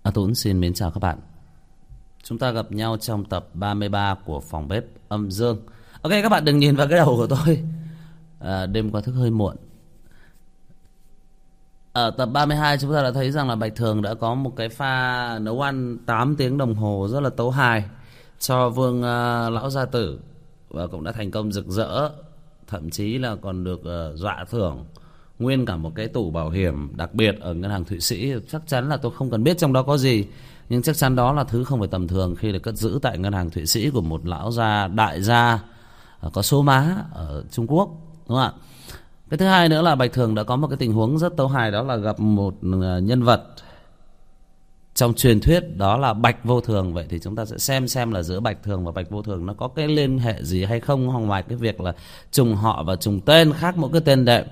A Tũng xin mến chào các bạn. Chúng ta gặp nhau trong tập 33 của phòng bếp âm dương. Ok, các bạn đừng nhìn vào cái đầu của tôi. Đêm qua thức hơi muộn. Ở tập 32 chúng ta đã thấy rằng là Bạch Thường đã có một cái pha nấu ăn 8 tiếng đồng hồ rất là tấu hài cho Vương Lão Gia Tử, và cũng đã thành công rực rỡ. Thậm chí là còn được dọa thưởng nguyên cả một cái tủ bảo hiểm đặc biệt ở ngân hàng Thụy Sĩ. Chắc chắn là tôi không cần biết trong đó có gì, nhưng chắc chắn đó là thứ không phải tầm thường khi được cất giữ tại ngân hàng Thụy Sĩ của một lão gia đại gia có số má ở Trung Quốc, đúng không ạ? Cái thứ hai nữa là Bạch Thường đã có một cái tình huống rất tấu hài, đó là gặp một nhân vật trong truyền thuyết, đó là Bạch Vô Thường. Vậy thì chúng ta sẽ xem là giữa Bạch Thường và Bạch Vô Thường nó có cái liên hệ gì hay không, ngoài cái việc là trùng họ và trùng tên, khác mỗi cái tên đệm.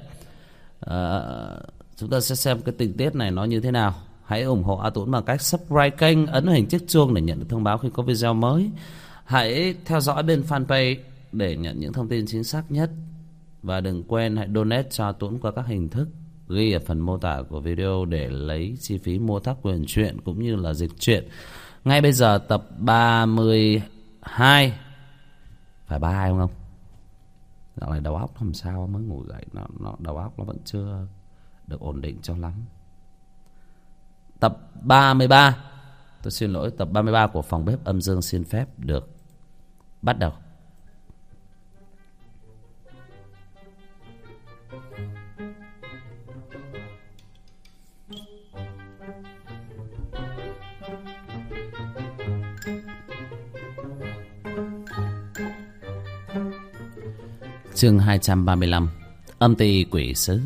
Chúng ta sẽ xem cái tình tiết này nó như thế nào. Hãy ủng hộ A Tũng bằng cách subscribe kênh, ấn hình chiếc chuông để nhận được thông báo khi có video mới. Hãy theo dõi bên fanpage để nhận những thông tin chính xác nhất. Và đừng quên hãy donate cho A Tũng qua các hình thức ghi ở phần mô tả của video để lấy chi phí mua tác quyền truyện cũng như là dịch truyện. Ngay bây giờ tập 32. Phải 32 không không? Dạo này đầu óc làm sao mới ngủ dậy, nó đầu óc nó vẫn chưa được ổn định cho lắm. Tập 33, tôi xin lỗi, tập 33 của phòng bếp âm dương xin phép được bắt đầu. Chương 235, âm ty quỷ sứ.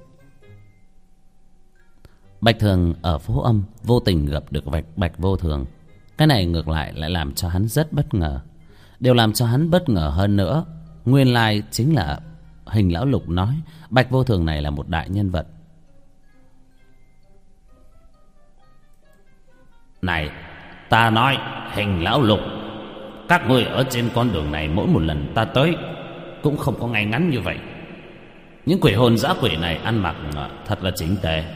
Bạch Thường ở phố âm vô tình gặp được Bạch Vô Thường. Cái này ngược lại làm cho hắn rất bất ngờ. Điều làm cho hắn bất ngờ hơn nữa, nguyên lai chính là Hình Lão Lục nói Bạch Vô Thường này là một đại nhân vật. Này, ta nói Hình Lão Lục, các ngươi ở trên con đường này mỗi một lần ta tới cũng không có ngay ngắn như vậy. Những quỷ hồn dã quỷ này ăn mặc thật là chỉnh tề.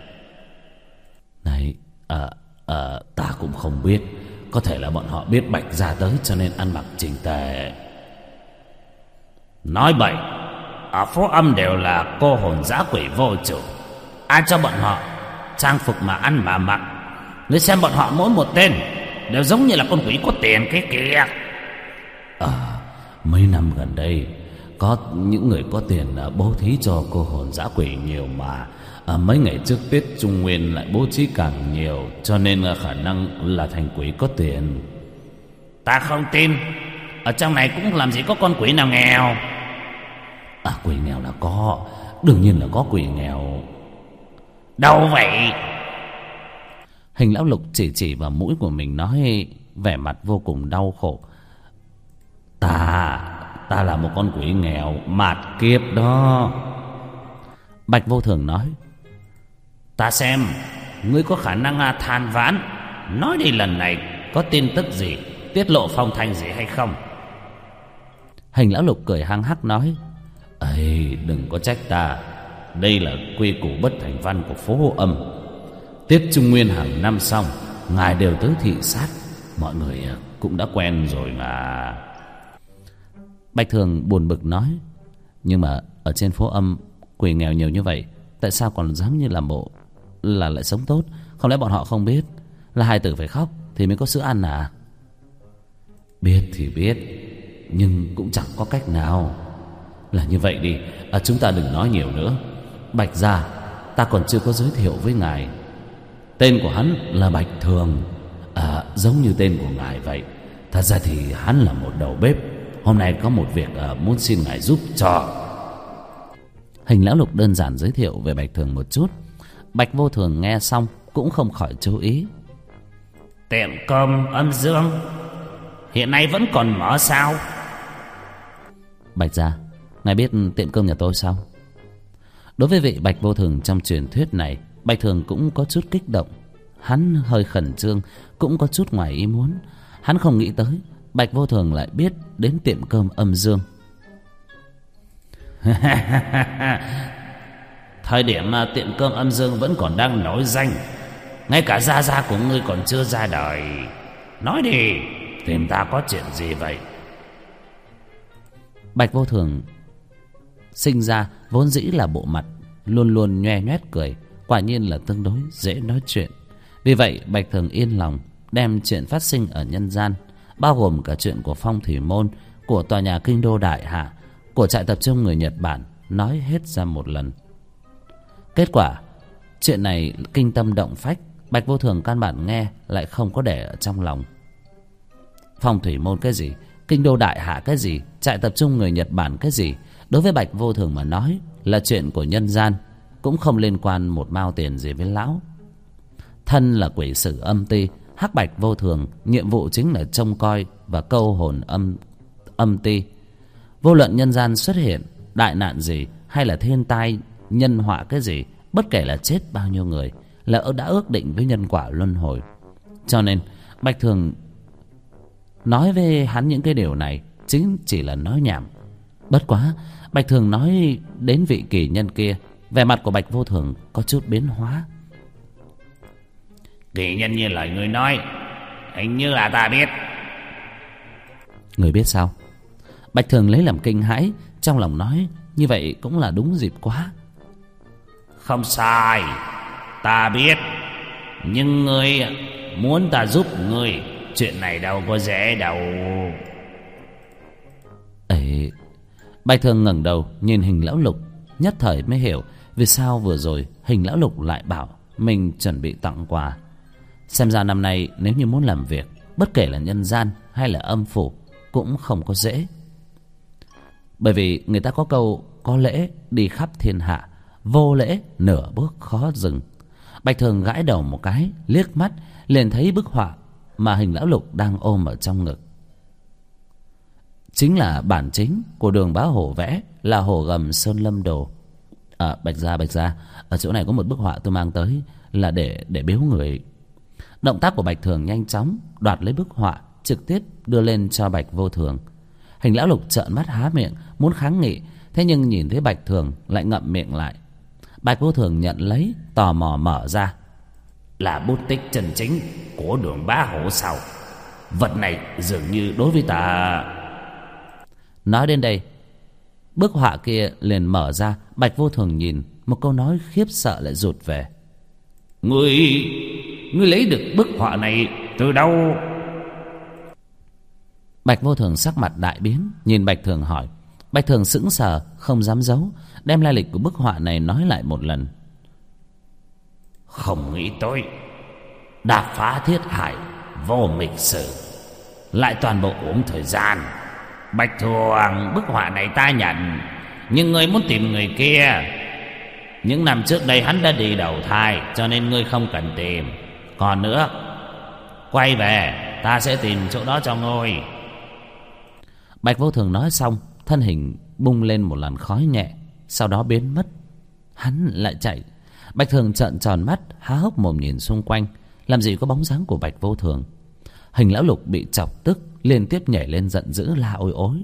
Này, ta cũng không biết. Có thể là bọn họ biết Bạch gia tới cho nên ăn mặc chỉnh tề. Nói bậy. Ở phố âm đều là cô hồn dã quỷ vô chủ. Ai cho bọn họ trang phục mà ăn mà mặc? Ngươi xem bọn họ mỗi một tên đều giống như là con quỷ có tiền cái kìa. Mấy năm gần đây có những người có tiền bố thí cho cô hồn dã quỷ nhiều, mà mấy ngày trước Tết Trung Nguyên lại bố thí càng nhiều, cho nên khả năng là thành quỷ có tiền. Ta không tin. Ở trong này cũng làm gì có con quỷ nào nghèo. Quỷ nghèo là có, đương nhiên là có quỷ nghèo. Đâu vậy? Hình Lão Lục chỉ vào mũi của mình nói, vẻ mặt vô cùng đau khổ. Ta là một con quỷ nghèo mạt kiếp đó. Bạch Vô Thường nói, ta xem ngươi có khả năng than vãn. Nói đi, lần này có tin tức gì, tiết lộ phong thanh gì hay không? Hình Lão Lục cười hăng hắc nói, ấy, đừng có trách ta. Đây là quy củ bất thành văn của phố âm. Tiết Trung Nguyên hàng năm xong, ngài đều tới thị sát, mọi người cũng đã quen rồi mà. Bạch Thường buồn bực nói, nhưng mà ở trên phố âm quỷ nghèo nhiều như vậy, tại sao còn dám như làm bộ là lại sống tốt? Không lẽ bọn họ không biết là hài tử phải khóc thì mới có sữa ăn à? Biết thì biết, nhưng cũng chẳng có cách nào. Là như vậy đi, chúng ta đừng nói nhiều nữa. Bạch gia ta còn chưa có giới thiệu với ngài. Tên của hắn là Bạch Thường, giống như tên của ngài vậy. Thật ra thì hắn là một đầu bếp. Hôm nay có một việc muốn xin ngài giúp cho. Hình Lão Lục đơn giản giới thiệu về Bạch Thường một chút. Bạch Vô Thường nghe xong cũng không khỏi chú ý. Tiệm cơm âm dương hiện nay vẫn còn mở sao? Bạch gia, ngài biết tiệm cơm nhà tôi sao? Đối với vị Bạch Vô Thường trong truyền thuyết này, Bạch Thường cũng có chút kích động. Hắn hơi khẩn trương, cũng có chút ngoài ý muốn. Hắn không nghĩ tới Bạch Vô Thường lại biết đến tiệm cơm âm dương. Thời điểm mà tiệm cơm âm dương vẫn còn đang nổi danh, Ngay cả gia gia của ngươi còn chưa ra đời. Nói đi, tìm ta có chuyện gì vậy? Bạch Vô Thường sinh ra vốn dĩ là bộ mặt luôn luôn nhoe nhoét cười, quả nhiên là tương đối dễ nói chuyện. Vì vậy Bạch Thường yên lòng đem chuyện phát sinh ở nhân gian, bao gồm cả chuyện của Phong Thủy Môn, của tòa nhà Kinh Đô Đại Hạ, của trại tập trung người Nhật Bản, nói hết ra một lần. Kết quả chuyện này kinh tâm động phách, Bạch Vô Thường căn bản nghe lại không có để ở trong lòng. Phong Thủy Môn cái gì, Kinh Đô Đại Hạ cái gì, trại tập trung người Nhật Bản cái gì, đối với Bạch Vô Thường mà nói là chuyện của nhân gian, cũng không liên quan một mao tiền gì với lão. Thân là quỷ sử âm ti, hắc Bạch Vô Thường nhiệm vụ chính là trông coi và câu hồn âm ti. Vô luận nhân gian xuất hiện đại nạn gì, hay là thiên tai nhân họa cái gì, bất kể là chết bao nhiêu người, là đã ước định với nhân quả luân hồi. Cho nên Bạch Thường nói với hắn những cái điều này chính chỉ là nói nhảm. Bất quá Bạch Thường nói đến vị kỳ nhân kia, vẻ mặt của Bạch Vô Thường có chút biến hóa. Kỳ nhân như lời ngươi nói, hình như là ta biết. Người biết sao? Bạch Thường lấy làm kinh hãi, trong lòng nói như vậy cũng là đúng dịp quá. Không sai, ta biết. Nhưng ngươi muốn ta giúp ngươi, chuyện này đâu có dễ đâu. Ấy, Bạch Thường ngẩng đầu nhìn Hình Lão Lục, nhất thời mới hiểu vì sao vừa rồi Hình Lão Lục lại bảo mình chuẩn bị tặng quà. Xem ra năm nay nếu như muốn làm việc, bất kể là nhân gian hay là âm phủ, cũng không có dễ. Bởi vì người ta có câu có lễ đi khắp thiên hạ, vô lễ nửa bước khó dừng. Bạch Thường gãi đầu một cái, liếc mắt liền thấy bức họa mà Hình Lão Lục đang ôm ở trong ngực. Chính là bản chính của Đường Bá Hổ vẽ, là Hổ Gầm Sơn Lâm Đồ. Bạch gia, ở chỗ này có một bức họa tôi mang tới là để biếu người. Động tác của Bạch Thường nhanh chóng đoạt lấy bức họa, trực tiếp đưa lên cho Bạch Vô Thường. Hình Lão Lục trợn mắt há miệng muốn kháng nghị, thế nhưng nhìn thấy Bạch Thường lại ngậm miệng lại. Bạch Vô Thường nhận lấy, tò mò mở ra. Là bút tích chân chính của Đường Bá Hổ sao? Vật này dường như đối với ta... Nói đến đây, bức họa kia liền mở ra. Bạch Vô Thường nhìn, một câu nói khiếp sợ lại rụt về. Ngươi lấy được bức họa này từ đâu? Bạch Vô Thường sắc mặt đại biến, nhìn Bạch Thường hỏi. Bạch Thường sững sờ, không dám giấu, đem lai lịch của bức họa này nói lại một lần. Không nghĩ tới đạp phá thiết hải, vô mịch sử, lại toàn bộ uống thời gian. Bạch Thường, bức họa này ta nhận, nhưng ngươi muốn tìm người kia. Những năm trước đây hắn đã đi đầu thai, cho nên ngươi không cần tìm. Còn nữa, quay về, ta sẽ tìm chỗ đó cho ngươi. Bạch Vô Thường nói xong, thân hình bung lên một làn khói nhẹ, sau đó biến mất. Hắn lại chạy. Bạch Thường trợn tròn mắt, há hốc mồm nhìn xung quanh, làm gì có bóng dáng của Bạch Vô Thường. Hình Lão Lục bị chọc tức, liên tiếp nhảy lên giận dữ la ôi ối.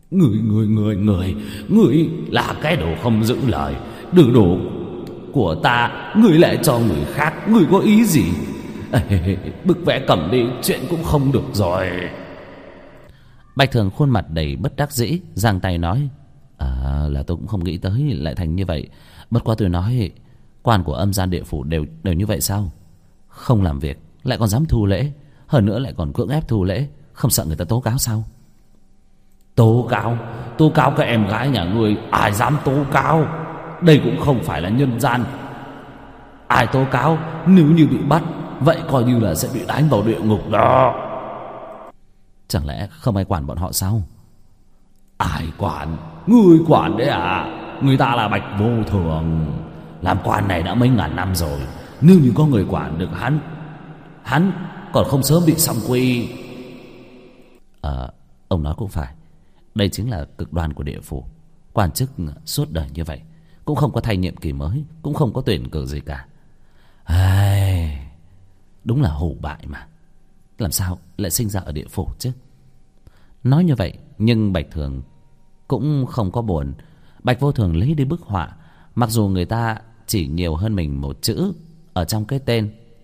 Ngươi là cái đồ không giữ lời, đưa đồ của ta ngươi lại cho người khác, ngươi có ý gì? Bức vẽ cầm đi, chuyện cũng không được rồi. Bạch Thường khuôn mặt đầy bất đắc dĩ, giang tay nói: là tôi cũng không nghĩ tới lại thành như vậy. Bất quá tôi nói, quan của âm gian địa phủ đều như vậy sao? Không làm việc lại còn dám thu lễ, hơn nữa lại còn cưỡng ép thu lễ, không sợ người ta tố cáo sao? Tố cáo các em gái nhà ngươi? Ai dám tố cáo? Đây cũng không phải là nhân gian. Ai tố cáo, nếu như bị bắt, vậy coi như là sẽ bị đánh vào địa ngục đó. Chẳng lẽ không ai quản bọn họ sao? Ai quản? Ngươi quản đấy à? Người ta là Bạch Vô Thường, làm quan này đã mấy ngàn năm rồi. Nếu như có người quản được hắn còn không sớm bị xong quy. Ông nói cũng phải. Đây chính là cực đoan của địa phủ. Quan chức suốt đời như vậy, cũng không có thay nhiệm kỳ mới, cũng không có tuyển cử gì cả. Đúng là hủ bại mà. Làm sao lại sinh ra ở địa phủ chứ? Nói như vậy, nhưng Bạch Thường cũng không có buồn. Bạch Vô Thường lấy đi bức họa, mặc dù người ta chỉ nhiều hơn mình một chữ ở trong cái tên,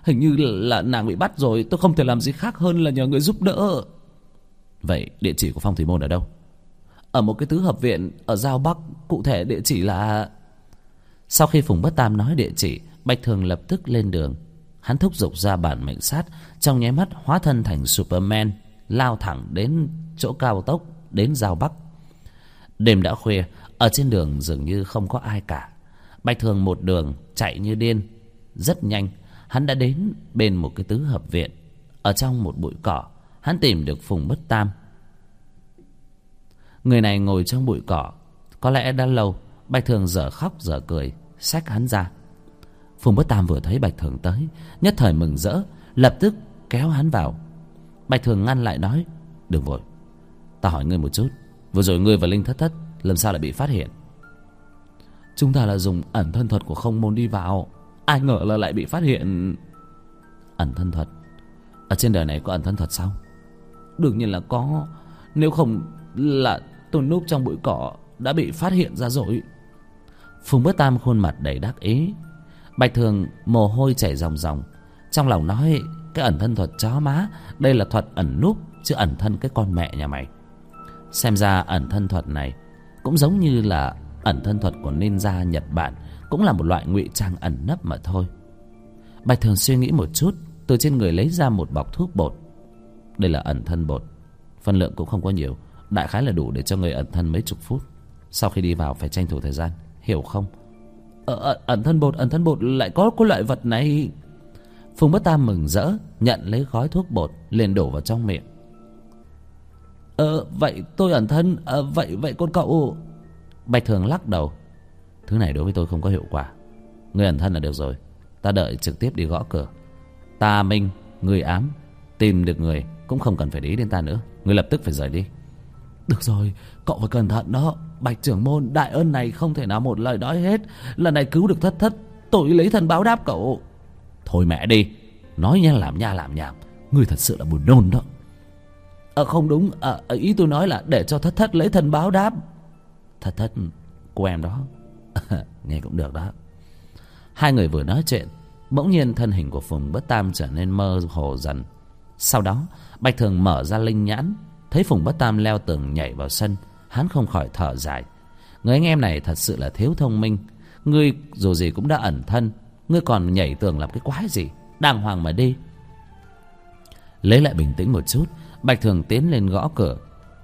Hình như là nàng bị bắt rồi. Tôi không thể làm gì khác hơn là nhờ người giúp đỡ. Vậy địa chỉ của Phong Thủy Môn ở đâu? Ở một cái tứ hợp viện ở Giao Bắc. Cụ thể địa chỉ là... Sau khi Phùng Bất Tam nói địa chỉ, Bạch Thường lập tức lên đường. Hắn thúc giục ra bản mệnh sát, trong nháy mắt hóa thân thành Superman, lao thẳng đến chỗ cao tốc, đến Giao Bắc. Đêm đã khuya, ở trên đường dường như không có ai cả. Bạch Thường một đường chạy như điên. Rất nhanh, hắn đã đến bên một cái tứ hợp viện. Ở trong một bụi cỏ, hắn tìm được Phùng Bất Tam. Người này ngồi trong bụi cỏ, có lẽ đã lâu. Bạch Thường dở khóc dở cười, xách hắn ra. Phùng Bất Tam vừa thấy Bạch Thường tới, nhất thời mừng rỡ, lập tức kéo hắn vào. Bạch Thường ngăn lại nói: đừng vội, ta hỏi ngươi một chút. Vừa rồi ngươi và Linh Thất Thất làm sao lại bị phát hiện? Chúng ta là dùng ẩn thân thuật của Không Môn đi vào, ai ngờ là lại bị phát hiện. Ẩn thân thuật? Ở trên đời này có ẩn thân thuật sao? Đương nhiên là có. Nếu không là tôi núp trong bụi cỏ đã bị phát hiện ra rồi. Phùng Bất Tam khuôn mặt đầy đắc ý. Bạch Thường mồ hôi chảy ròng ròng, trong lòng nói: cái ẩn thân thuật chó má, đây là thuật ẩn núp, chứ ẩn thân cái con mẹ nhà mày. Xem ra ẩn thân thuật này cũng giống như là ẩn thân thuật của ninja Nhật Bản, cũng là một loại ngụy trang ẩn nấp mà thôi. Bạch Thường suy nghĩ một chút, từ trên người lấy ra một bọc thuốc bột. Đây là ẩn thân bột, phân lượng cũng không có nhiều, đại khái là đủ để cho người ẩn thân mấy chục phút. Sau khi đi vào phải tranh thủ thời gian, hiểu không? Ẩn thân bột lại có loại vật này? Phùng Bất Tam mừng rỡ nhận lấy gói thuốc bột, liền đổ vào trong miệng. Vậy tôi ẩn thân, vậy con cậu? Bạch Thường lắc đầu: thứ này đối với tôi không có hiệu quả. Ngươi ẩn thân là được rồi, ta đợi trực tiếp đi gõ cửa. Ta minh, ngươi ám, tìm được người cũng không cần phải để ý đến ta nữa. Ngươi lập tức phải rời đi. Được rồi, cậu phải cẩn thận đó. Bạch trưởng môn, đại ân này không thể nào một lời nói hết. Lần này cứu được Thất Thất, tôi lấy thân báo đáp cậu. Thôi mẹ đi, nói nha làm nhảm. Ngươi thật sự là buồn nôn đó. Không đúng, ý tôi nói là để cho Thất Thất lấy thân báo đáp. Thất Thất cô em đó. Nghe cũng được đó. Hai người vừa nói chuyện, bỗng nhiên thân hình của Phùng Bất Tam trở nên mơ hồ dần. Sau đó Bạch Thường mở ra linh nhãn, thấy Phùng Bất Tam leo tường nhảy vào sân, hắn không khỏi thở dài. Người anh em này thật sự là thiếu thông minh. Ngươi dù gì cũng đã ẩn thân, ngươi còn nhảy tường làm cái quái gì? Đàng hoàng mà đi. Lấy lại bình tĩnh một chút, Bạch Thường tiến lên gõ cửa.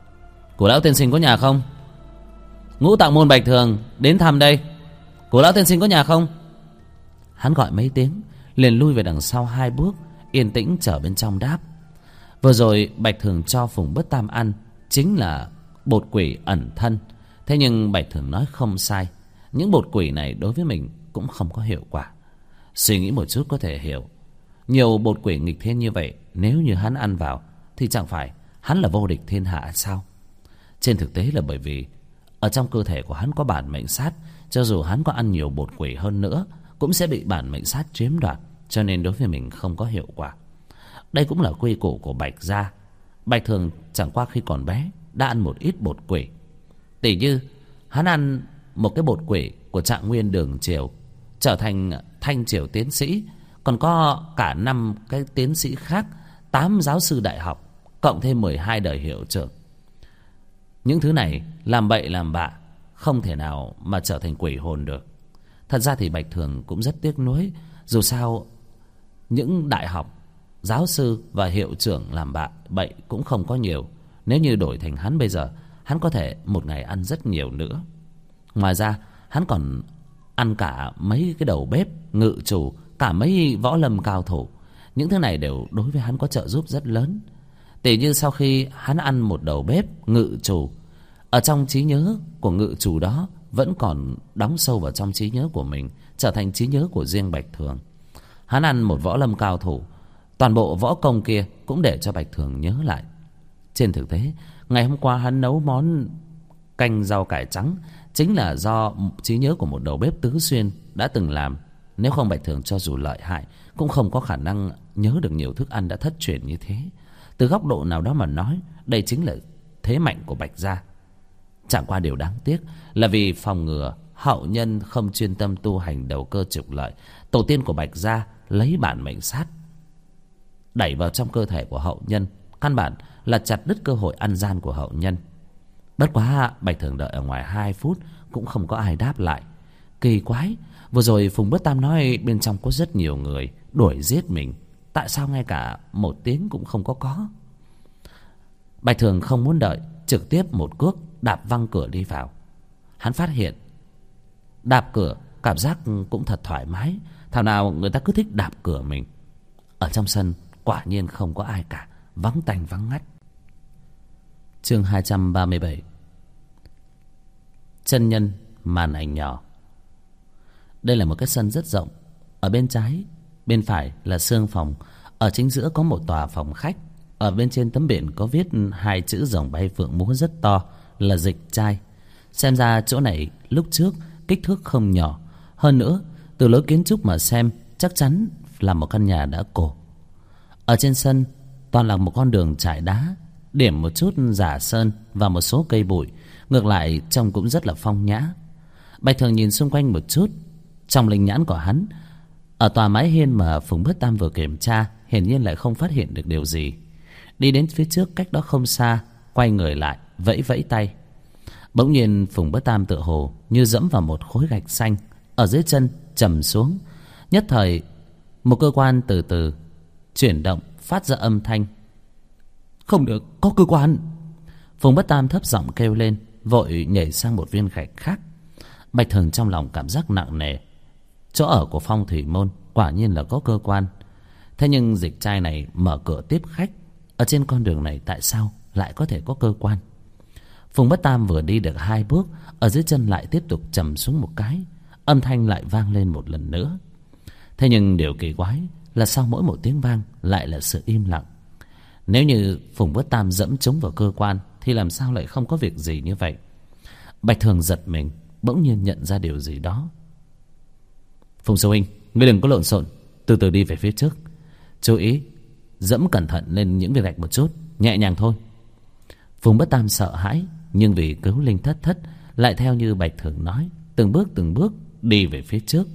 Cổ lão tiên sinh có nhà không? Ngũ Tạng Môn Bạch Thường đến thăm đây. Cổ lão tiên sinh có nhà không? Hắn gọi mấy tiếng, liền lui về đằng sau 2 bước, yên tĩnh trở bên trong đáp. Vừa rồi Bạch Thường cho Phùng Bất Tam ăn chính là bột quỷ ẩn thân. Thế nhưng Bạch Thường nói không sai, những bột quỷ này đối với mình cũng không có hiệu quả. Suy nghĩ một chút có thể hiểu, nhiều bột quỷ nghịch thiên như vậy, nếu như hắn ăn vào thì chẳng phải hắn là vô địch thiên hạ sao? Trên thực tế là bởi vì ở trong cơ thể của hắn có bản mệnh sát, cho dù hắn có ăn nhiều bột quỷ hơn nữa cũng sẽ bị bản mệnh sát chiếm đoạt, cho nên đối với mình không có hiệu quả. Đây cũng là quy củ của Bạch gia. Bạch Thường chẳng qua khi còn bé đã ăn một ít bột quỷ. Tỉ như hắn ăn một cái bột quỷ của Trạng Nguyên Đường Triều, trở thành Thanh Triều tiến sĩ, còn có cả 5 cái tiến sĩ khác, 8 giáo sư đại học, cộng thêm 12 đời hiệu trưởng. Những thứ này làm bậy làm bạ, không thể nào mà trở thành quỷ hồn được. Thật ra thì Bạch Thường cũng rất tiếc nuối. Dù sao những đại học, giáo sư và hiệu trưởng làm bậy cũng không có nhiều. Nếu như đổi thành hắn bây giờ, hắn có thể một ngày ăn rất nhiều nữa. Ngoài ra hắn còn ăn cả mấy cái đầu bếp, ngự chủ, cả mấy võ lâm cao thủ. Những thứ này đều đối với hắn có trợ giúp rất lớn. Tỉ như sau khi hắn ăn một đầu bếp, ngự chủ, ở trong trí nhớ của ngự chủ đó vẫn còn đóng sâu vào trong trí nhớ của mình, trở thành trí nhớ của riêng Bạch Thường. Hắn ăn một võ lâm cao thủ, toàn bộ võ công kia cũng để cho Bạch Thường nhớ lại. Trên thực tế, ngày hôm qua hắn nấu món canh rau cải trắng chính là do trí nhớ của một đầu bếp tứ xuyên đã từng làm. Nếu không, Bạch Thường cho dù lợi hại cũng không có khả năng nhớ được nhiều thức ăn đã thất truyền như thế. Từ góc độ nào đó mà nói, đây chính là thế mạnh của Bạch gia. Chẳng qua điều đáng tiếc là vì phòng ngừa hậu nhân không chuyên tâm tu hành đầu cơ trục lợi, tổ tiên của Bạch gia lấy bản mệnh sát đẩy vào trong cơ thể của hậu nhân, căn bản là chặt đứt cơ hội ăn gian của hậu nhân. Bất quá Bạch Thường đợi ở ngoài 2 phút cũng không có ai đáp lại. Kỳ quái, vừa rồi Phùng Bất Tam nói bên trong có rất nhiều người đuổi giết mình, tại sao ngay cả một tiếng cũng không có? Bạch Thường không muốn đợi, trực tiếp một cước đạp văng cửa đi vào. Hắn phát hiện đạp cửa cảm giác cũng thật thoải mái, thảo nào người ta cứ thích đạp cửa mình. Ở trong sân quả nhiên không có ai cả, vắng tanh vắng ngắt. Chương 237. Chân nhân màn ảnh nhỏ. Đây là một cái sân rất rộng. Ở bên trái, bên phải là xương phòng. Ở chính giữa có một tòa phòng khách. Ở bên trên tấm biển có viết 2 chữ rồng bay phượng múa rất to là dịch trai. Xem ra chỗ này lúc trước kích thước không nhỏ. Hơn nữa, từ lối kiến trúc mà xem, chắc chắn là một căn nhà đã cổ. Ở trên sân toàn là một con đường trải đá, điểm một chút giả sơn và một số cây bụi, ngược lại trông cũng rất là phong nhã. Bạch Thường nhìn xung quanh một chút, trong linh nhãn của hắn, ở tòa mái hiên mà Phùng Bất Tam vừa kiểm tra, hiển nhiên lại không phát hiện được điều gì. Đi đến phía trước cách đó không xa, quay người lại, vẫy vẫy tay. Bỗng nhiên Phùng Bất Tam tựa hồ như dẫm vào một khối gạch xanh, ở dưới chân trầm xuống. Nhất thời một cơ quan từ từ chuyển động, phát ra âm thanh. Không được, có cơ quan! Phùng Bất Tam thấp giọng kêu lên, vội nhảy sang một viên gạch khác. Bạch Thường trong lòng cảm giác nặng nề. Chỗ ở của Phong Thủy Môn quả nhiên là có cơ quan. Thế nhưng dịch trai này mở cửa tiếp khách, ở trên con đường này tại sao lại có thể có cơ quan? Phùng Bất Tam vừa đi được 2 bước, ở dưới chân lại tiếp tục trầm xuống một cái, âm thanh lại vang lên một lần nữa. Thế nhưng điều kỳ quái là sau mỗi một tiếng vang lại là sự im lặng. Nếu như Phùng Bất Tam dẫm trúng vào cơ quan thì làm sao lại không có việc gì như vậy? Bạch Thường giật mình, bỗng nhiên nhận ra điều gì đó. Phùng sư huynh, ngươi đừng có lộn xộn, từ từ đi về phía trước. Chú ý dẫm cẩn thận lên những viên gạch một chút, nhẹ nhàng thôi. Phùng Bất Tam sợ hãi, nhưng vì cứu linh thất thất, lại theo như Bạch Thường nói, từng bước đi về phía trước.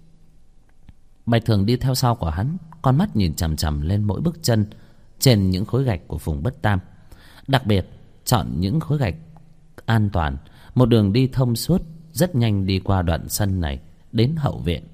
Bạch Thường đi theo sau của hắn, con mắt nhìn chằm chằm lên mỗi bước chân trên những khối gạch của Phùng Bất Tam. Đặc biệt chọn những khối gạch an toàn, một đường đi thông suốt, rất nhanh đi qua đoạn sân này đến hậu viện.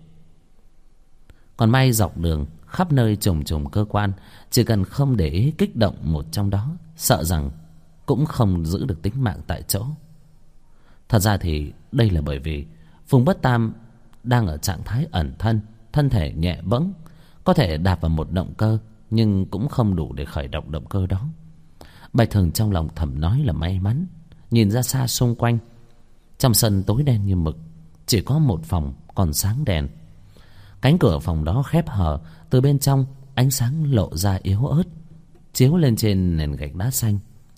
Còn may dọc đường khắp nơi trùng trùng cơ quan, chỉ cần không để ý kích động một trong đó, sợ rằng cũng không giữ được tính mạng tại chỗ. Thật ra thì đây là bởi vì Phùng Bất Tam đang ở trạng thái ẩn thân, thân thể nhẹ bẫng, có thể đạp vào một động cơ, nhưng cũng không đủ để khởi động động cơ đó. Bạch Thường trong lòng thầm nói là may mắn. Nhìn ra xa xung quanh, trong sân tối đen như mực, chỉ có một phòng còn sáng đèn. Cánh cửa phòng đó khép hờ, từ bên trong ánh sáng lộ ra yếu ớt, chiếu lên trên nền gạch đá xanh.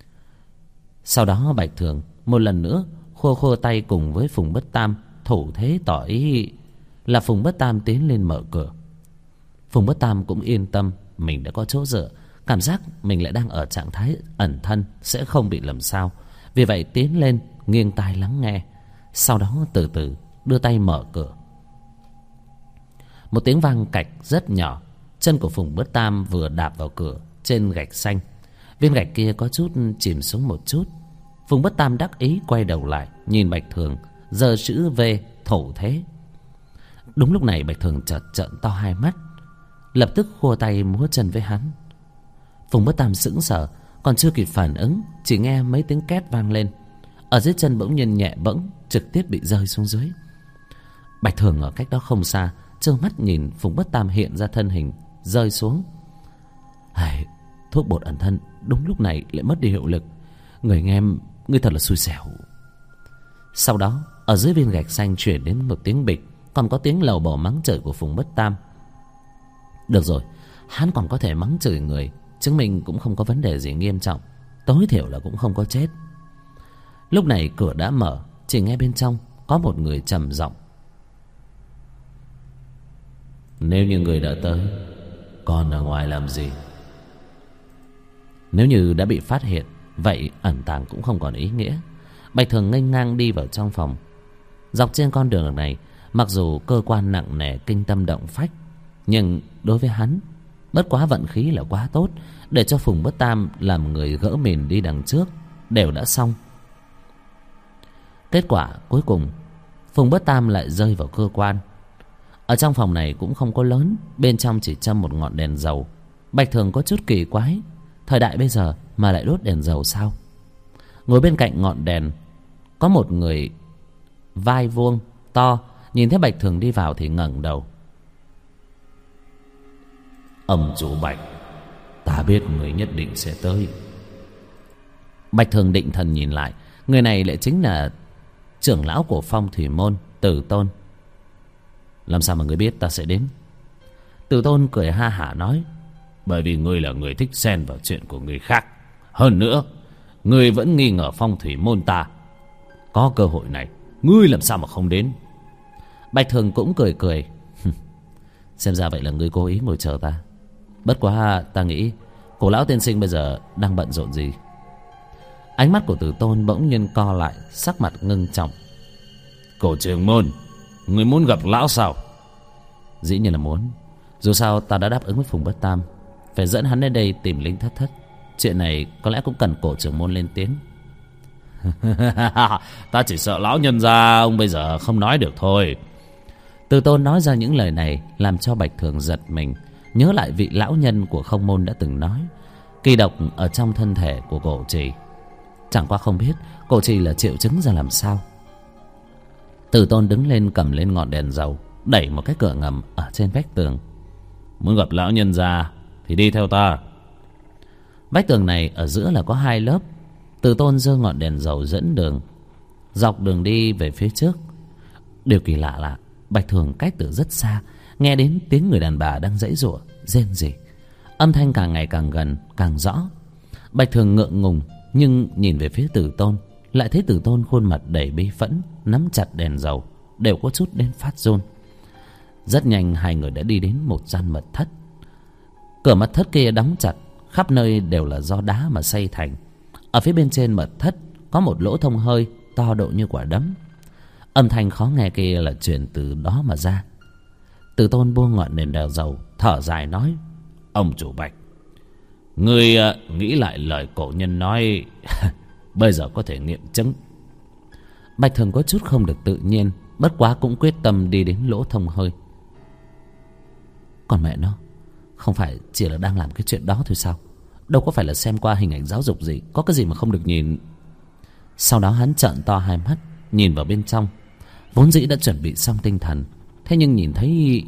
Sau đó Bạch Thường một lần nữa khua khua tay cùng với Phùng Bất Tam, thủ thế tỏ ý là Phùng Bất Tam tiến lên mở cửa. Phùng Bất Tam cũng yên tâm, mình đã có chỗ dựa, cảm giác mình lại đang ở trạng thái ẩn thân, sẽ không bị lầm sao. Vì vậy tiến lên nghiêng tai lắng nghe, sau đó từ từ đưa tay mở cửa. Một tiếng vang cạch rất nhỏ, chân của Phùng Bất Tam vừa đạp vào cửa trên gạch xanh, viên gạch kia có chút chìm xuống một chút. Phùng Bất Tam đắc ý quay đầu lại nhìn Bạch Thường, giơ chữ V thủ thế. Đúng lúc này Bạch Thường chợt trợn to hai mắt, lập tức khua tay múa chân với hắn. Phùng Bất Tam sững sờ, còn chưa kịp phản ứng, chỉ nghe mấy tiếng két vang lên, ở dưới chân bỗng nhiên nhẹ bẫng, trực tiếp bị rơi xuống dưới. Bạch Thường ở cách đó không xa, trơ mắt nhìn Phùng Bất Tam hiện ra thân hình rơi xuống. Thuốc bột ẩn thân đúng lúc này lại mất đi hiệu lực, người anh em, ngươi thật là xui xẻo. Sau đó ở dưới viên gạch xanh chuyển đến một tiếng bịch, còn có tiếng lầu bầu mắng chửi của Phùng Bất Tam. Được rồi, hắn còn có thể mắng chửi người, chứng minh cũng không có vấn đề gì nghiêm trọng, tối thiểu là cũng không có chết. Lúc này cửa đã mở, chỉ nghe bên trong có một người trầm giọng: nếu như người đã tới, còn ở ngoài làm gì? Nếu như đã bị phát hiện, vậy ẩn tàng cũng không còn ý nghĩa. Bạch Thường nghênh ngang đi vào trong phòng. Dọc trên con đường này, mặc dù cơ quan nặng nề kinh tâm động phách, nhưng đối với hắn, bất quá vận khí là quá tốt, để cho Phùng Bất Tam làm người gỡ mìn đi đằng trước đều đã xong. Kết quả cuối cùng, Phùng Bất Tam lại rơi vào cơ quan. Ở trong phòng này cũng không có lớn, bên trong chỉ châm một ngọn đèn dầu. Bạch Thường có chút kỳ quái, thời đại bây giờ mà lại đốt đèn dầu sao? Ngồi bên cạnh ngọn đèn có một người vai vuông to, nhìn thấy Bạch Thường đi vào thì ngẩng đầu. Ông chủ Bạch, ta biết người nhất định sẽ tới. Bạch Thường định thần nhìn lại, người này lại chính là trưởng lão của Phong Thủy Môn, Tử Tôn. Làm sao mà người biết ta sẽ đến? Tử Tôn cười ha hả nói, bởi vì ngươi là người thích xen vào chuyện của người khác. Hơn nữa, ngươi vẫn nghi ngờ Phong Thủy Môn ta. Có cơ hội này, ngươi làm sao mà không đến? Bạch Thường cũng cười cười. Xem ra vậy là ngươi cố ý ngồi chờ ta. Bất quá ta nghĩ cổ lão tiên sinh bây giờ đang bận rộn gì. Ánh mắt của Tử Tôn bỗng nhiên co lại, sắc mặt ngưng trọng. Cổ trưởng môn, ngươi muốn gặp lão sao? Dĩ nhiên là muốn. Dù sao ta đã đáp ứng với Phùng Bất Tam, phải dẫn hắn đến đây tìm Linh Thất Thất. Chuyện này có lẽ cũng cần cổ trưởng môn lên tiếng. Ta chỉ sợ lão nhân gia ông bây giờ không nói được thôi. Từ Tôn nói ra những lời này làm cho Bạch Thường giật mình, nhớ lại vị lão nhân của Không Môn đã từng nói kỳ độc ở trong thân thể của cổ trì. Chẳng qua không biết cổ trì là triệu chứng ra làm sao. Từ Tôn đứng lên, cầm lên ngọn đèn dầu, đẩy một cái cửa ngầm ở trên vách tường. Muốn gặp lão nhân gia thì đi theo ta. Vách tường này ở giữa là có 2 lớp. Từ Tôn giơ ngọn đèn dầu dẫn đường, dọc đường đi về phía trước. Điều kỳ lạ là Bạch Thường cách từ rất xa nghe đến tiếng người đàn bà đang giãy giụa, rên rỉ. Âm thanh càng ngày càng gần, càng rõ. Bạch Thường ngượng ngùng, nhưng nhìn về phía Tử Tôn, lại thấy Tử Tôn khuôn mặt đầy bi phẫn, nắm chặt đèn dầu, đều có chút đến phát run. Rất nhanh hai người đã đi đến một gian mật thất. Cửa mật thất kia đóng chặt, khắp nơi đều là do đá mà xây thành. Ở phía bên trên mật thất có một lỗ thông hơi to độ như quả đấm. Âm thanh khó nghe kia là truyền từ đó mà ra. Tử Tôn buông ngọn đèn đèo dầu, thở dài nói, ông chủ Bạch, ngươi nghĩ lại lời cổ nhân nói bây giờ có thể nghiệm chứng. Bạch Thường có chút không được tự nhiên, bất quá cũng quyết tâm đi đến lỗ thông hơi. Còn mẹ nó, không phải chỉ là đang làm cái chuyện đó thôi sao? Đâu có phải là xem qua hình ảnh giáo dục gì, có cái gì mà không được nhìn. Sau đó hắn trợn to hai mắt, nhìn vào bên trong. Vốn dĩ đã chuẩn bị xong tinh thần, thế nhưng nhìn thấy...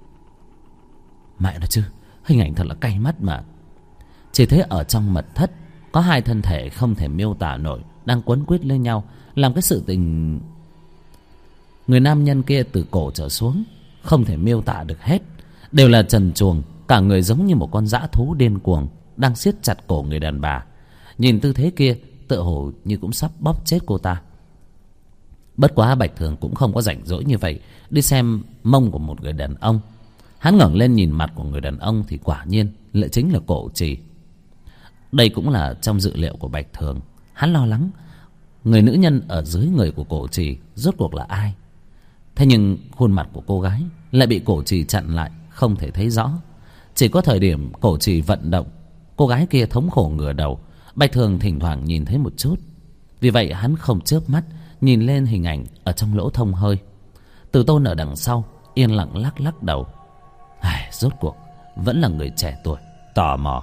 Mẹ nó chứ, hình ảnh thật là cay mắt mà. Chỉ thấy ở trong mật thất có 2 thân thể không thể miêu tả nổi đang quấn quýt lên nhau, làm cái sự tình. Người nam nhân kia từ cổ trở xuống không thể miêu tả được hết, đều là trần truồng, cả người giống như một con dã thú điên cuồng đang siết chặt cổ người đàn bà. Nhìn tư thế kia tựa hồ như cũng sắp bóp chết cô ta. Bất quá Bạch Thường cũng không có rảnh rỗi như vậy đi xem mông của một người đàn ông. Hắn ngẩng lên nhìn mặt của người đàn ông thì quả nhiên lại chính là cổ trì. Đây cũng là trong dự liệu của Bạch Thường. Hắn lo lắng người nữ nhân ở dưới người của cổ trì rốt cuộc là ai. Thế nhưng khuôn mặt của cô gái lại bị cổ trì chặn lại, không thể thấy rõ. Chỉ có thời điểm cổ trì vận động, cô gái kia thống khổ ngửa đầu, Bạch Thường thỉnh thoảng nhìn thấy một chút. Vì vậy hắn không chớp mắt nhìn lên hình ảnh ở trong lỗ thông hơi. Từ Tôn ở đằng sau yên lặng lắc lắc đầu. Rốt cuộc vẫn là người trẻ tuổi tò mò.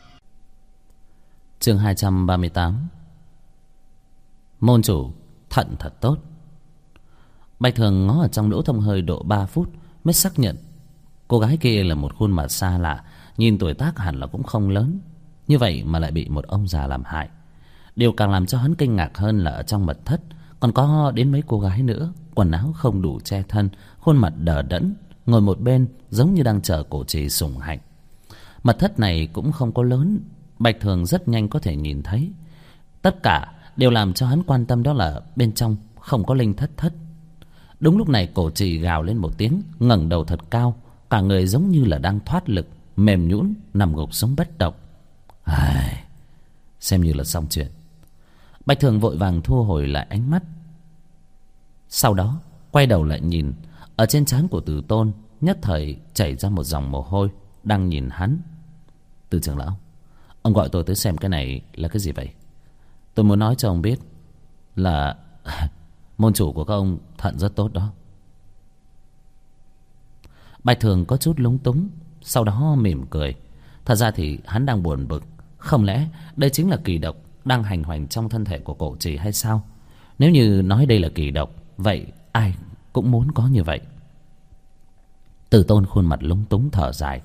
Chương 238. Môn chủ thận thật tốt. Bạch Thường ngó ở trong lỗ thông hơi độ 3 phút mới xác nhận cô gái kia là một khuôn mặt xa lạ, nhìn tuổi tác hẳn là cũng không lớn, như vậy mà lại bị một ông già làm hại. Điều càng làm cho hắn kinh ngạc hơn là ở trong mật thất còn có đến mấy cô gái nữa, quần áo không đủ che thân, khuôn mặt đờ đẫn, ngồi một bên giống như đang chờ cổ trì sủng hạnh. Mật thất này cũng không có lớn, Bạch Thường rất nhanh có thể nhìn thấy. Tất cả đều làm cho hắn quan tâm đó là bên trong không có Linh Thất Thất. Đúng lúc này cổ trì gào lên một tiếng, ngẩng đầu thật cao, cả người giống như là đang thoát lực, mềm nhũn nằm gục xuống bất động. Xem như là xong chuyện. Bạch Thường vội vàng thu hồi lại ánh mắt. Sau đó quay đầu lại nhìn. Ở trên trán của Từ Tôn nhất thời chảy ra một dòng mồ hôi, đang nhìn hắn. Từ trưởng lão, ông gọi tôi tới xem cái này là cái gì vậy? Tôi muốn nói cho ông biết là môn chủ của các ông thận rất tốt đó. Bạch Thường có chút lúng túng, sau đó mỉm cười. Thật ra thì hắn đang buồn bực. Không lẽ đây chính là kỳ độc đang hành hoành trong thân thể của Cổ Trì hay sao? Nếu như nói đây là kỳ độc, vậy ai cũng muốn có như vậy. Từ Tôn khuôn mặt lúng túng thở dài.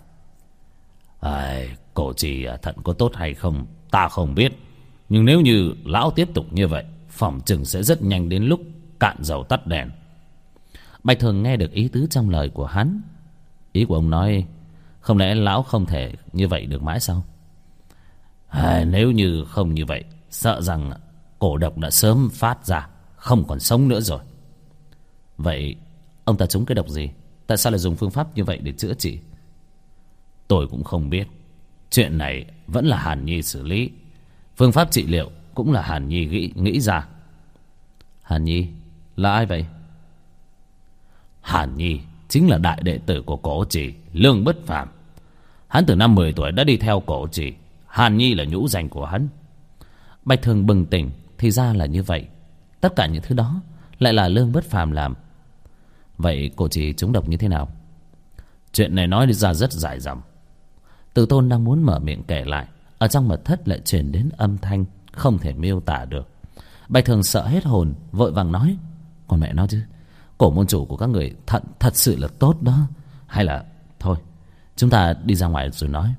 Cổ Trì thận có tốt hay không ta không biết, nhưng nếu như lão tiếp tục như vậy, phỏng chừng sẽ rất nhanh đến lúc cạn dầu tắt đèn. Bạch Thường nghe được ý tứ trong lời của hắn. Ý của ông nói không lẽ lão không thể như vậy được mãi sao? Nếu như không như vậy, sợ rằng cổ độc đã sớm phát ra, không còn sống nữa rồi. Vậy ông ta trúng cái độc gì? Tại sao lại dùng phương pháp như vậy để chữa trị? Tôi cũng không biết. Chuyện này vẫn là Hàn Nhi xử lý. Phương pháp trị liệu cũng là Hàn Nhi nghĩ ra. Hàn Nhi là ai vậy? Hàn Nhi chính là đại đệ tử của Cổ Trì, Lương Bất Phàm. Hắn từ năm 10 tuổi đã đi theo Cổ Trì. Hàn Nhi là nhũ danh của hắn. Bạch Thường bừng tỉnh. Thì ra là như vậy. Tất cả những thứ đó lại là Lương Bất Phàm làm. Vậy Cổ Trì trúng độc như thế nào? Chuyện này nói ra rất dài dòng. Từ Tôn đang muốn mở miệng kể lại, ở trong mật thất lại truyền đến âm thanh không thể miêu tả được. Bạch Thường sợ hết hồn, vội vàng nói: còn mẹ nó chứ, Cổ môn chủ của các người thận thật sự là tốt đó. Hay là thôi, chúng ta đi ra ngoài rồi nói.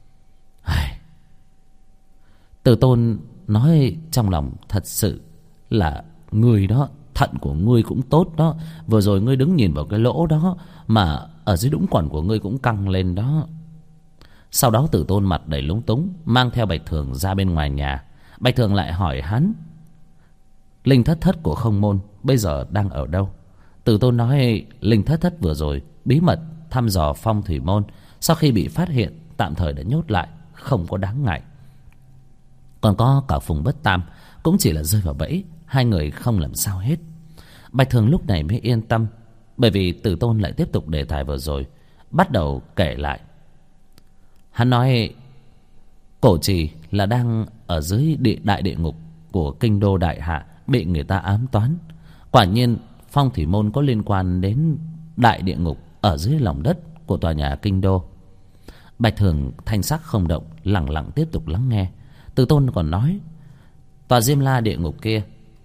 Từ Tôn nói trong lòng: thật sự là người đó, thận của ngươi cũng tốt đó. Vừa rồi ngươi đứng nhìn vào cái lỗ đó mà ở dưới đũng quần của ngươi cũng căng lên đó. Sau đó Từ Tôn mặt đầy lúng túng, mang theo Bạch Thường ra bên ngoài nhà. Bạch Thường lại hỏi hắn: linh thất của Không Môn bây giờ đang ở đâu? Từ Tôn nói linh thất vừa rồi bí mật thăm dò Phong Thủy Môn, sau khi bị phát hiện tạm thời đã nhốt lại, không có đáng ngại. Còn có cả Phùng Bất Tam cũng chỉ là rơi vào bẫy, hai người không làm sao hết. Bạch Thường lúc này mới yên tâm, bởi vì Từ Tôn lại tiếp tục đề tài vừa rồi, bắt đầu kể lại. Hắn nói Cổ Trì là đang ở dưới đại địa ngục của kinh đô Đại Hạ, bị người ta ám toán. Quả nhiên Phong Thủy Môn có liên quan đến đại địa ngục ở dưới lòng đất của tòa nhà kinh đô. Bạch Thường thanh sắc không động, lặng lặng tiếp tục lắng nghe. Từ Tôn còn nói tòa Diêm La địa ngục kia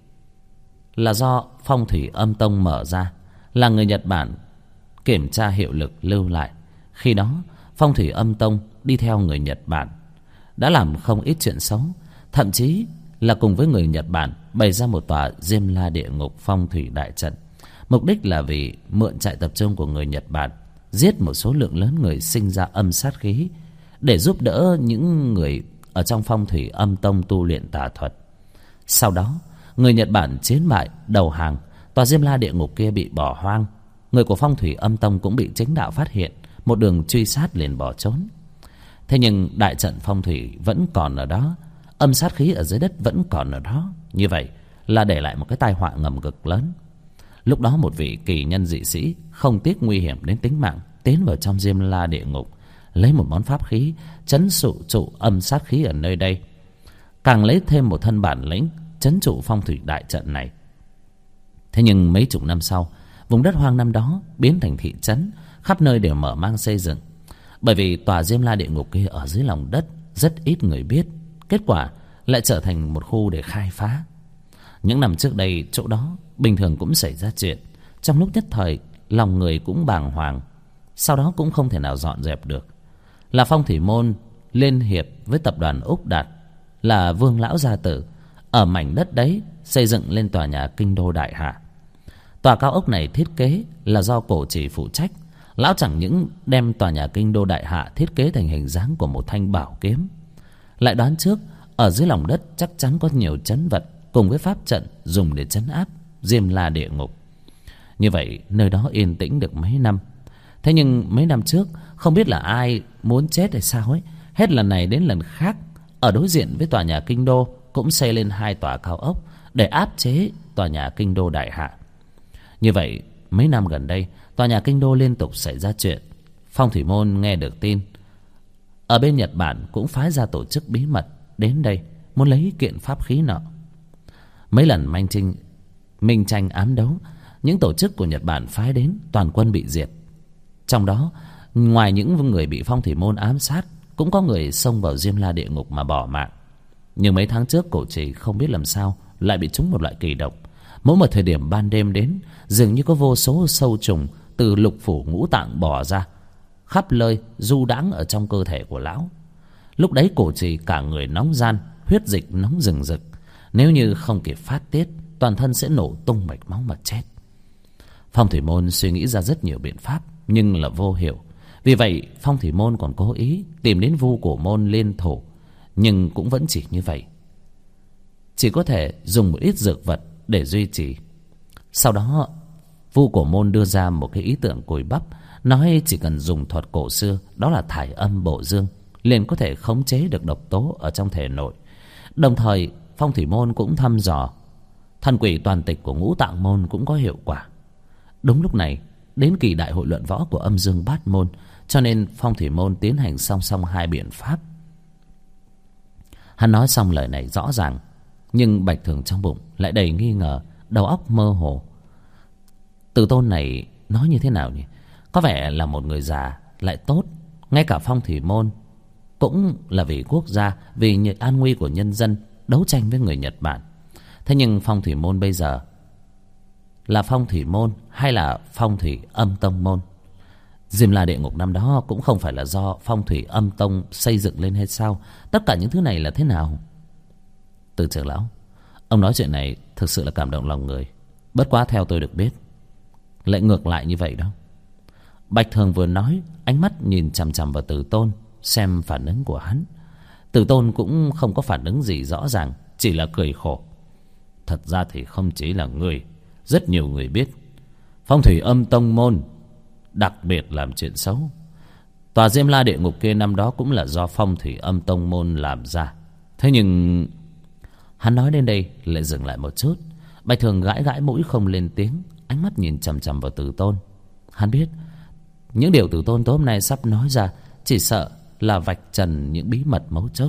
là do Phong Thủy Âm Tông mở ra, là người Nhật Bản kiểm tra hiệu lực lưu lại. Khi đó Phong Thủy Âm Tông đi theo người Nhật Bản, đã làm không ít chuyện xấu, thậm chí là cùng với người Nhật Bản bày ra một tòa Diêm La địa ngục phong thủy đại trận. Mục đích là vì mượn trại tập trung của người Nhật Bản, giết một số lượng lớn người sinh ra âm sát khí, để giúp đỡ những người ở trong Phong Thủy Âm Tông tu luyện tà thuật. Sau đó người Nhật Bản chiến bại đầu hàng, tòa Diêm La địa ngục kia bị bỏ hoang. Người của Phong Thủy Âm Tông cũng bị chính đạo phát hiện, một đường truy sát liền bỏ trốn. Thế nhưng đại trận phong thủy vẫn còn ở đó, âm sát khí ở dưới đất vẫn còn ở đó. Như vậy là để lại một cái tai họa ngầm cực lớn. Lúc đó một vị kỳ nhân dị sĩ không tiếc nguy hiểm đến tính mạng, tiến vào trong Diêm La địa ngục, lấy một món pháp khí trấn trụ âm sát khí ở nơi đây, càng lấy thêm một thân bản lĩnh trấn trụ phong thủy đại trận này. Thế nhưng mấy chục năm sau, vùng đất hoang năm đó biến thành thị trấn, khắp nơi đều mở mang xây dựng. Bởi vì tòa Diêm La địa ngục kia ở dưới lòng đất, rất ít người biết. Kết quả lại trở thành một khu để khai phá. Những năm trước đây chỗ đó bình thường cũng xảy ra chuyện. Trong lúc nhất thời lòng người cũng bàng hoàng, sau đó cũng không thể nào dọn dẹp được. Là Phong Thủy Môn liên hiệp với tập đoàn Úc Đạt, là Vương lão gia tử, ở mảnh đất đấy xây dựng lên tòa nhà kinh đô Đại Hạ. Tòa cao ốc này thiết kế là do Cổ Trì phụ trách. Lão chẳng những đem tòa nhà kinh đô Đại Hạ thiết kế thành hình dáng của một thanh bảo kiếm, lại đoán trước ở dưới lòng đất chắc chắn có nhiều trấn vật cùng với pháp trận dùng để trấn áp Diêm La địa ngục. Như vậy nơi đó yên tĩnh được mấy năm. Thế nhưng mấy năm trước không biết là ai muốn chết hay sao ấy, hết lần này đến lần khác ở đối diện với tòa nhà kinh đô cũng xây lên hai tòa cao ốc để áp chế tòa nhà kinh đô Đại Hạ. Như vậy mấy năm gần đây tòa nhà kinh đô liên tục xảy ra chuyện. Phong thủy môn nghe được tin, ở bên Nhật Bản cũng phái ra tổ chức bí mật đến đây, muốn lấy kiện pháp khí nọ. Mấy lần minh tranh ám đấu, những tổ chức của Nhật Bản phái đến toàn quân bị diệt. Trong đó, ngoài những người bị phong thủy môn ám sát, cũng có người xông vào Diêm La địa ngục mà bỏ mạng. Nhưng mấy tháng trước Cổ Trì không biết làm sao lại bị trúng một loại kỳ độc. Mỗi một thời điểm ban đêm đến, dường như có vô số sâu trùng từ lục phủ ngũ tạng bò ra, khắp nơi du đãng ở trong cơ thể của lão. Lúc đấy Cổ Trì cả người nóng ran, huyết dịch nóng rừng rực. Nếu như không kịp phát tiết, toàn thân sẽ nổ tung mạch máu mà chết. Phong thủy môn suy nghĩ ra rất nhiều biện pháp, nhưng là vô hiệu. Vì vậy phong thủy môn còn cố ý tìm đến Vu Cổ môn liên thủ, nhưng cũng vẫn chỉ như vậy, chỉ có thể dùng một ít dược vật để duy trì. Sau đó Vu Cổ môn đưa ra một cái ý tưởng cùi bắp, nói chỉ cần dùng thuật cổ xưa, đó là thải âm bổ dương, liền có thể khống chế được độc tố ở trong thể nội. Đồng thời phong thủy môn cũng thăm dò thần quỷ toàn tịch của Ngũ Tạng môn cũng có hiệu quả. Đúng lúc này đến kỳ đại hội luận võ của Âm Dương Bát môn, cho nên phong thủy môn tiến hành song song hai biện pháp. Hắn nói xong lời này rõ ràng, nhưng Bạch Thường trong bụng lại đầy nghi ngờ, đầu óc mơ hồ. Từ Tôn này nói như thế nào nhỉ? Có vẻ là một người già lại tốt. Ngay cả phong thủy môn cũng là vì quốc gia, vì an nguy của nhân dân, đấu tranh với người Nhật Bản. Thế nhưng phong thủy môn bây giờ là phong thủy môn hay là phong thủy âm tông môn? Diêm La địa ngục năm đó cũng không phải là do phong thủy âm tông xây dựng lên hay sao? Tất cả những thứ này là thế nào? Từ trưởng lão, ông nói chuyện này thực sự là cảm động lòng người. Bất quá theo tôi được biết, lại ngược lại như vậy đó. Bạch Thường vừa nói, ánh mắt nhìn chằm chằm vào Từ Tôn, xem phản ứng của hắn. Từ Tôn cũng không có phản ứng gì rõ ràng, chỉ là cười khổ. Thật ra thì không chỉ là người, rất nhiều người biết phong thủy âm tông môn đặc biệt làm chuyện xấu. Tòa Diêm La địa ngục kia năm đó cũng là do phong thủy âm tông môn làm ra. Thế nhưng hắn nói đến đây lại dừng lại một chút. Bạch Thường gãi gãi mũi không lên tiếng, ánh mắt nhìn chằm chằm vào Từ Tôn. Hắn biết những điều Từ Tôn tối hôm nay sắp nói ra chỉ sợ là vạch trần những bí mật mấu chốt.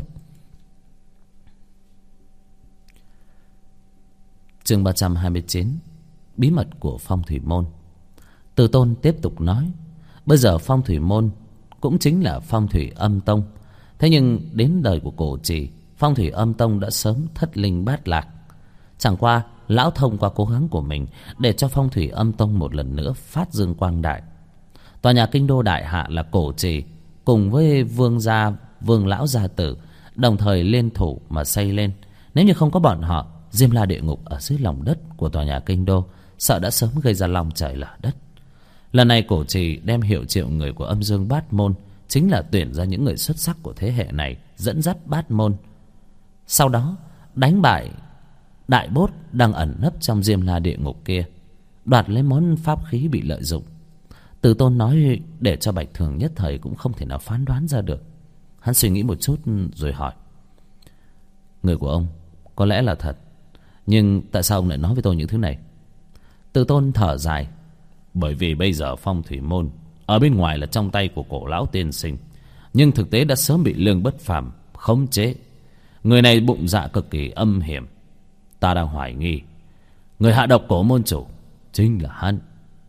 Chương 329, bí mật của phong thủy môn. Từ Tôn tiếp tục nói, bây giờ phong thủy môn cũng chính là phong thủy âm tông. Thế nhưng đến đời của Cổ Trì, phong thủy âm tông đã sớm thất linh bát lạc. Chẳng qua lão thông qua cố gắng của mình để cho phong thủy âm tông một lần nữa phát dương quang đại. Tòa nhà kinh đô đại hạ là Cổ Trì cùng với vương gia, vương lão gia tử đồng thời liên thủ mà xây lên. Nếu như không có bọn họ, Diêm La địa ngục ở dưới lòng đất của tòa nhà kinh đô sợ đã sớm gây ra lòng trời lở đất. Lần này Cổ Trì đem hiệu triệu người của Âm Dương Bát môn, chính là tuyển ra những người xuất sắc của thế hệ này dẫn dắt Bát môn, sau đó đánh bại đại bốt đang ẩn nấp trong Diêm La địa ngục kia, đoạt lấy món pháp khí bị lợi dụng. Từ Tôn nói để cho Bạch Thường nhất thời cũng không thể nào phán đoán ra được. Hắn suy nghĩ một chút rồi hỏi, người của ông có lẽ là thật, nhưng tại sao ông lại nói với tôi những thứ này? Từ Tôn thở dài, bởi vì bây giờ phong thủy môn ở bên ngoài là trong tay của Cổ lão tiên sinh, nhưng thực tế đã sớm bị Lương Bất Phàm khống chế. Người này bụng dạ cực kỳ âm hiểm. Ta đang hoài nghi người hạ độc Cổ môn chủ chính là hắn.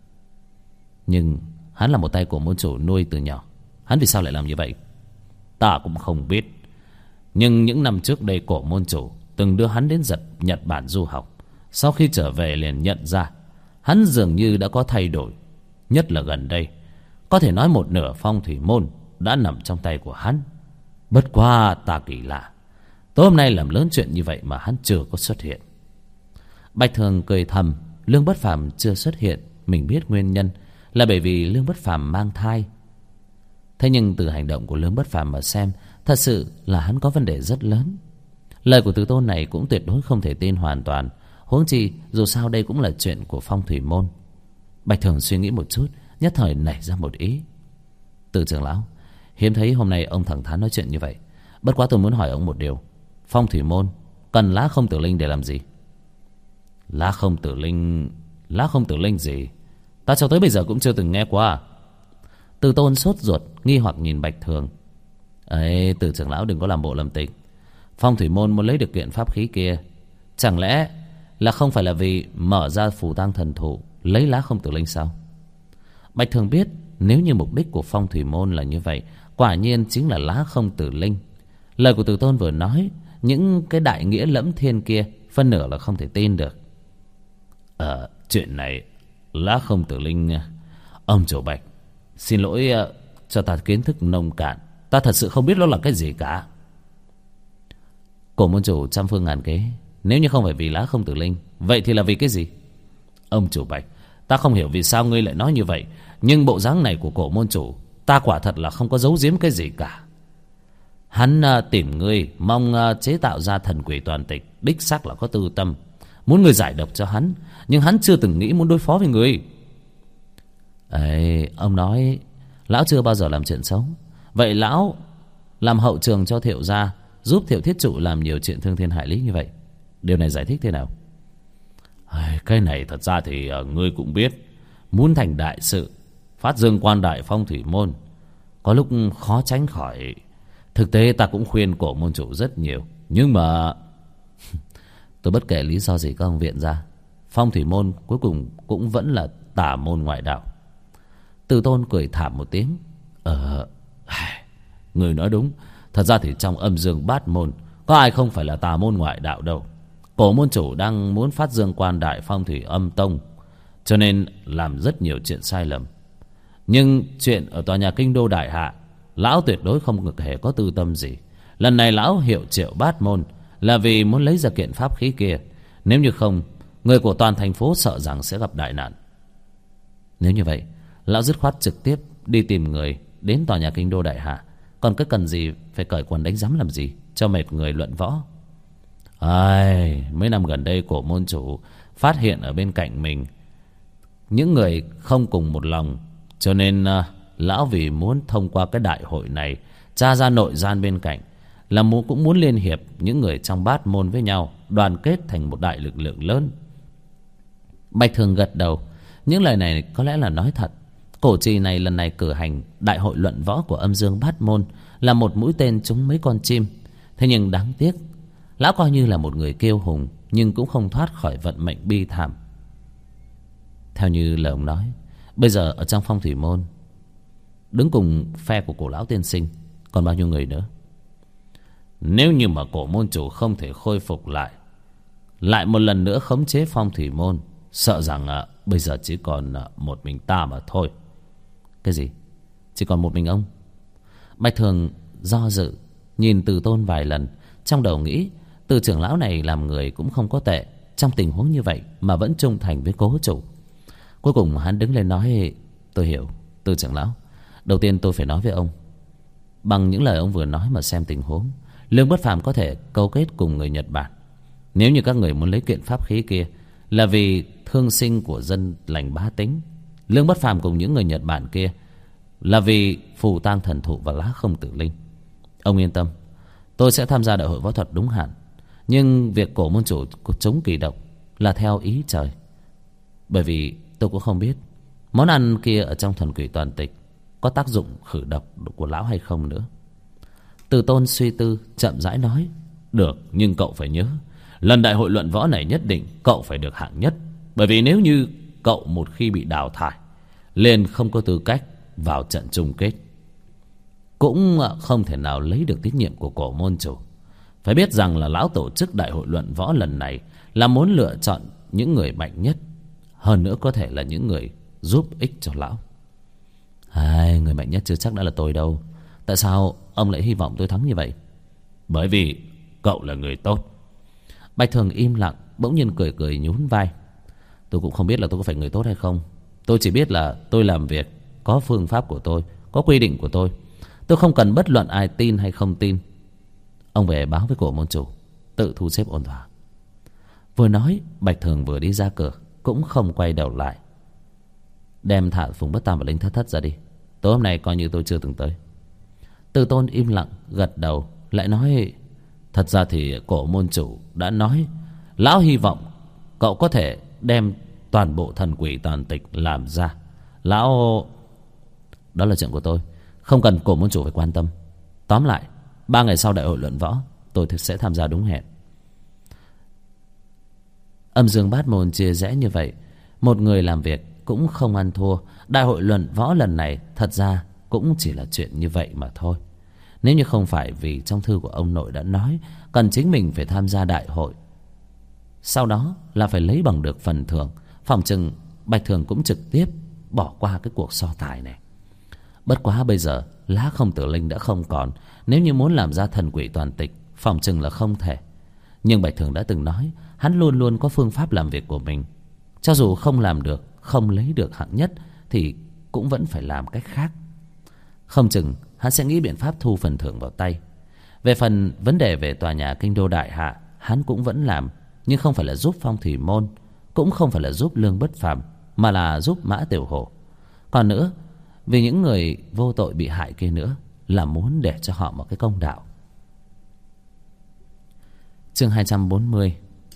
Nhưng hắn là một tay Cổ môn chủ nuôi từ nhỏ, hắn vì sao lại làm như vậy ta cũng không biết. Nhưng những năm trước đây Cổ môn chủ từng đưa hắn đến Nhật Bản du học. Sau khi trở về liền nhận ra hắn dường như đã có thay đổi. Nhất là gần đây, có thể nói một nửa phong thủy môn đã nằm trong tay của hắn. Bất quá ta kỳ lạ, tối hôm nay làm lớn chuyện như vậy mà hắn chưa có xuất hiện. Bạch Thường cười thầm, Lương Bất Phàm chưa xuất hiện, mình biết nguyên nhân là bởi vì Lương Bất Phàm mang thai. Thế nhưng từ hành động của Lương Bất Phàm mà xem, thật sự là hắn có vấn đề rất lớn. Lời của Từ Tôn này cũng tuyệt đối không thể tin hoàn toàn, huống chi dù sao đây cũng là chuyện của phong thủy môn. Bạch Thường suy nghĩ một chút, nhất thời nảy ra một ý. Từ trưởng lão, hiếm thấy hôm nay ông thẳng thắn nói chuyện như vậy. Bất quá tôi muốn hỏi ông một điều, phong thủy môn cần lá không tử linh để làm gì? Lá không tử linh Lá Không Tử Linh gì? Ta cho tới bây giờ cũng chưa từng nghe qua. Từ Tôn sốt ruột nghi hoặc nhìn Bạch Thường. Ấy, Từ trưởng lão đừng có làm bộ làm tịch. Phong thủy môn muốn lấy được kiện pháp khí kia, chẳng lẽ là không phải là vì mở ra phù tang thần thụ lấy Lá Không Tử Linh sao? Bạch Thường biết nếu như mục đích của phong thủy môn là như vậy, quả nhiên chính là Lá Không Tử Linh. Lời của Từ Tôn vừa nói, những cái đại nghĩa lẫm thiên kia phân nửa là không thể tin được. Chuyện này Lá Không Tử Linh, ông chủ Bạch, xin lỗi cho ta kiến thức nông cạn. Ta thật sự không biết nó là cái gì cả. Cổ môn chủ trăm phương ngàn kế, nếu như không phải vì Lá Không Tử Linh, vậy thì là vì cái gì? Ông chủ Bạch, ta không hiểu vì sao ngươi lại nói như vậy, nhưng bộ dáng này của cổ môn chủ, ta quả thật là không có giấu giếm cái gì cả. Hắn tìm ngươi mong chế tạo ra thần quỷ toàn tịch, đích xác là có tư tâm, muốn ngươi giải độc cho hắn, nhưng hắn chưa từng nghĩ muốn đối phó với ngươi. Ấy, ông nói lão chưa bao giờ làm chuyện xấu, vậy lão làm hậu trường cho Thiệu gia, giúp Thiệu thiết trụ làm nhiều chuyện thương thiên hại lý như vậy, điều này giải thích thế nào? Cái này thật ra thì ngươi cũng biết, muốn thành đại sự, phát dương quan đại phong thủy môn, có lúc khó tránh khỏi. Thực tế ta cũng khuyên cổ môn chủ rất nhiều, nhưng mà tôi bất kể lý do gì các ông viện ra, phong thủy môn cuối cùng cũng vẫn là tà môn ngoại đạo. Từ Tôn cười thảm một tiếng. Người nói đúng. Thật ra thì trong âm dương bát môn, có ai không phải là tà môn ngoại đạo đâu. Cổ môn chủ đang muốn phát dương quan đại phong thủy âm tông, cho nên làm rất nhiều chuyện sai lầm. Nhưng chuyện ở tòa nhà Kinh Đô Đại Hạ, lão tuyệt đối không hề có tư tâm gì. Lần này lão hiệu triệu bát môn là vì muốn lấy ra kiện pháp khí kia. Nếu như không, người của toàn thành phố sợ rằng sẽ gặp đại nạn. Nếu như vậy, lão dứt khoát trực tiếp đi tìm người đến tòa nhà Kinh Đô Đại Hạ. Còn cái cần gì phải cởi quần đánh giám làm gì, cho mệt người luận võ. Mấy năm gần đây cổ môn chủ phát hiện ở bên cạnh mình những người không cùng một lòng, cho nên lão vì muốn thông qua cái đại hội này tra ra nội gian bên cạnh, là cũng muốn liên hiệp những người trong bát môn với nhau, đoàn kết thành một đại lực lượng lớn. Bạch Thường gật đầu. Những lời này có lẽ là nói thật. Cổ trì này lần này cử hành đại hội luận võ của âm dương bát môn là một mũi tên trúng mấy con chim. Thế nhưng đáng tiếc, lão coi như là một người kiêu hùng, nhưng cũng không thoát khỏi vận mệnh bi thảm. Theo như lời ông nói, bây giờ ở trong phong thủy môn, đứng cùng phe của cổ lão tiên sinh còn bao nhiêu người nữa? Nếu như mà cổ môn chủ không thể khôi phục lại một lần nữa khống chế phong thủy môn, sợ rằng bây giờ chỉ còn một mình ta mà thôi. Cái gì? Chỉ còn một mình ông? Bạch Thường do dự, nhìn Từ Tôn vài lần, trong đầu nghĩ Từ trưởng lão này làm người cũng không có tệ, trong tình huống như vậy mà vẫn trung thành với cố chủ. Cuối cùng hắn đứng lên nói: tôi hiểu, Từ trưởng lão. Đầu tiên tôi phải nói với ông, bằng những lời ông vừa nói mà xem tình huống, Lương Bất Phàm có thể câu kết cùng người Nhật Bản. Nếu như các người muốn lấy kiện pháp khí kia là vì thương sinh của dân lành Bá Tính, Lương Bất Phàm cùng những người Nhật Bản kia là vì phù tang thần thụ và Lá Không Tử Linh. Ông yên tâm, tôi sẽ tham gia đại hội võ thuật đúng hạn. Nhưng việc cổ môn chủ chống kỳ độc là theo ý trời. Bởi vì tôi cũng không biết món ăn kia ở trong thần quỷ toàn tịch có tác dụng khử độc của lão hay không nữa. Từ Tôn suy tư chậm rãi nói: được, nhưng cậu phải nhớ, lần đại hội luận võ này nhất định cậu phải được hạng nhất. Bởi vì nếu như cậu một khi bị đào thải, liền không có tư cách vào trận chung kết, cũng không thể nào lấy được tín nhiệm của cổ môn chủ. Phải biết rằng là lão tổ chức đại hội luận võ lần này là muốn lựa chọn những người mạnh nhất, hơn nữa có thể là những người giúp ích cho lão. Người mạnh nhất chưa chắc đã là tôi đâu. Tại sao ông lại hy vọng tôi thắng như vậy? Bởi vì cậu là người tốt. Bạch Thường im lặng, bỗng nhiên cười cười nhún vai. Tôi cũng không biết là tôi có phải người tốt hay không. Tôi chỉ biết là tôi làm việc có phương pháp của tôi, có quy định của tôi. Tôi không cần bất luận ai tin hay không tin. Ông về báo với cổ môn chủ, tự thu xếp ổn thỏa. Vừa nói, Bạch Thường vừa đi ra cửa, cũng không quay đầu lại. Đem thả Phùng Bất Tam và Linh Thất Thất ra đi. Tối hôm nay coi như tôi chưa từng tới. Từ Tôn im lặng gật đầu, lại nói: thật ra thì cổ môn chủ đã nói lão hy vọng cậu có thể đem toàn bộ thần quỷ toàn tịch làm ra. Lão... Đó là chuyện của tôi, không cần cổ môn chủ phải quan tâm. Tóm lại, 3 ngày sau đại hội luận võ, tôi sẽ tham gia đúng hẹn. Âm dương bát môn chia rẽ như vậy, một người làm việc cũng không ăn thua. Đại hội luận võ lần này thật ra cũng chỉ là chuyện như vậy mà thôi. Nếu như không phải vì trong thư của ông nội đã nói cần chính mình phải tham gia đại hội, sau đó là phải lấy bằng được phần thưởng, phòng chừng Bạch Thường cũng trực tiếp bỏ qua cái cuộc so tài này. Bất quá bây giờ lá không tử linh đã không còn, nếu như muốn làm ra thần quỷ toàn tịch, phòng chừng là không thể. Nhưng Bạch Thường đã từng nói hắn luôn luôn có phương pháp làm việc của mình. Cho dù không làm được, không lấy được hạng nhất, thì cũng vẫn phải làm cách khác. Không chừng hắn sẽ nghĩ biện pháp thu phần thưởng vào tay. Về phần vấn đề về tòa nhà kinh đô đại hạ, hắn cũng vẫn làm, nhưng không phải là giúp Phong Thủy Môn, cũng không phải là giúp Lương Bất Phàm, mà là giúp Mã Tiểu Hổ. Còn nữa, vì những người vô tội bị hại kia nữa, là muốn để cho họ một cái công đạo. Chương 240.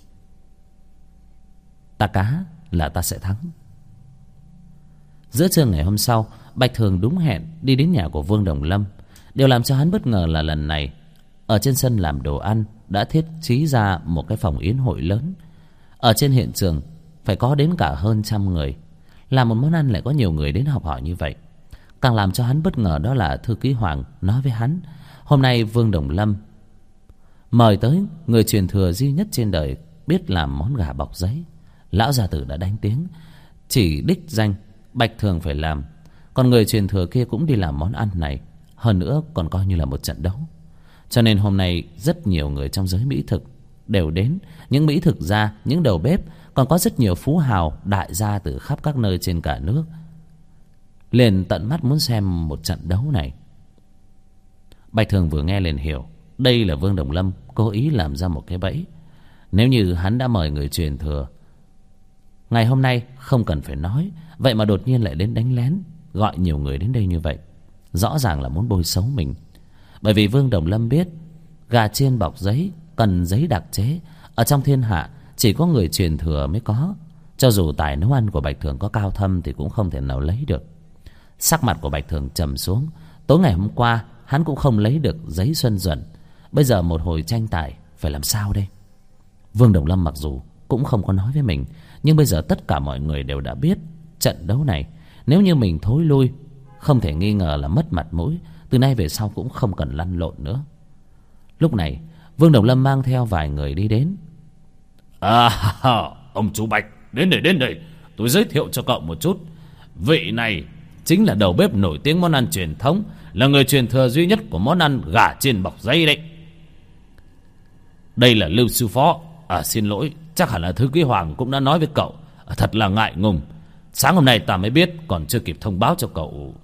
Ta cá là ta sẽ thắng. Giữa trưa ngày hôm sau, Bạch Thường đúng hẹn đi đến nhà của Vương Đồng Lâm. Điều làm cho hắn bất ngờ là lần này ở trên sân làm đồ ăn đã thiết trí ra một cái phòng yến hội lớn. Ở trên hiện trường phải có đến cả hơn 100 người. Làm một món ăn lại có nhiều người đến học hỏi như vậy. Càng làm cho hắn bất ngờ đó là thư ký Hoàng nói với hắn, hôm nay Vương Đồng Lâm mời tới người truyền thừa duy nhất trên đời biết làm món gà bọc giấy. Lão gia tử đã đánh tiếng, chỉ đích danh Bạch Thường phải làm. Còn người truyền thừa kia cũng đi làm món ăn này, hơn nữa còn coi như là một trận đấu. Cho nên hôm nay rất nhiều người trong giới mỹ thực đều đến. Những mỹ thực gia, những đầu bếp, còn có rất nhiều phú hào đại gia từ khắp các nơi trên cả nước, liền tận mắt muốn xem một trận đấu này. Bạch Thường vừa nghe liền hiểu đây là Vương Đồng Lâm cố ý làm ra một cái bẫy. Nếu như hắn đã mời người truyền thừa, ngày hôm nay không cần phải nói, vậy mà đột nhiên lại đến đánh lén, gọi nhiều người đến đây như vậy, rõ ràng là muốn bôi xấu mình. Bởi vì Vương Đồng Lâm biết gà chiên bọc giấy cần giấy đặc chế, ở trong thiên hạ chỉ có người truyền thừa mới có. Cho dù tài nấu ăn của Bạch Thường có cao thâm thì cũng không thể nào lấy được. Sắc mặt của Bạch Thường trầm xuống. Tối ngày hôm qua hắn cũng không lấy được giấy xuân duẩn, bây giờ một hồi tranh tài phải làm sao đây? Vương Đồng Lâm mặc dù cũng không có nói với mình, nhưng bây giờ tất cả mọi người đều đã biết trận đấu này nếu như mình thối lui, không thể nghi ngờ là mất mặt mũi. Từ nay về sau cũng không cần lăn lộn nữa. Lúc này Vương Đồng Lâm mang theo vài người đi đến. Ông chú Bạch, đến đây, tôi giới thiệu cho cậu một chút. Vị này chính là đầu bếp nổi tiếng món ăn truyền thống, là người truyền thừa duy nhất của món ăn gà chiên bọc giấy đấy. Đây là Lưu sư phó. Xin lỗi, chắc hẳn là thư ký Hoàng cũng đã nói với cậu. Thật là ngại ngùng, sáng hôm nay ta mới biết, còn chưa kịp thông báo cho cậu.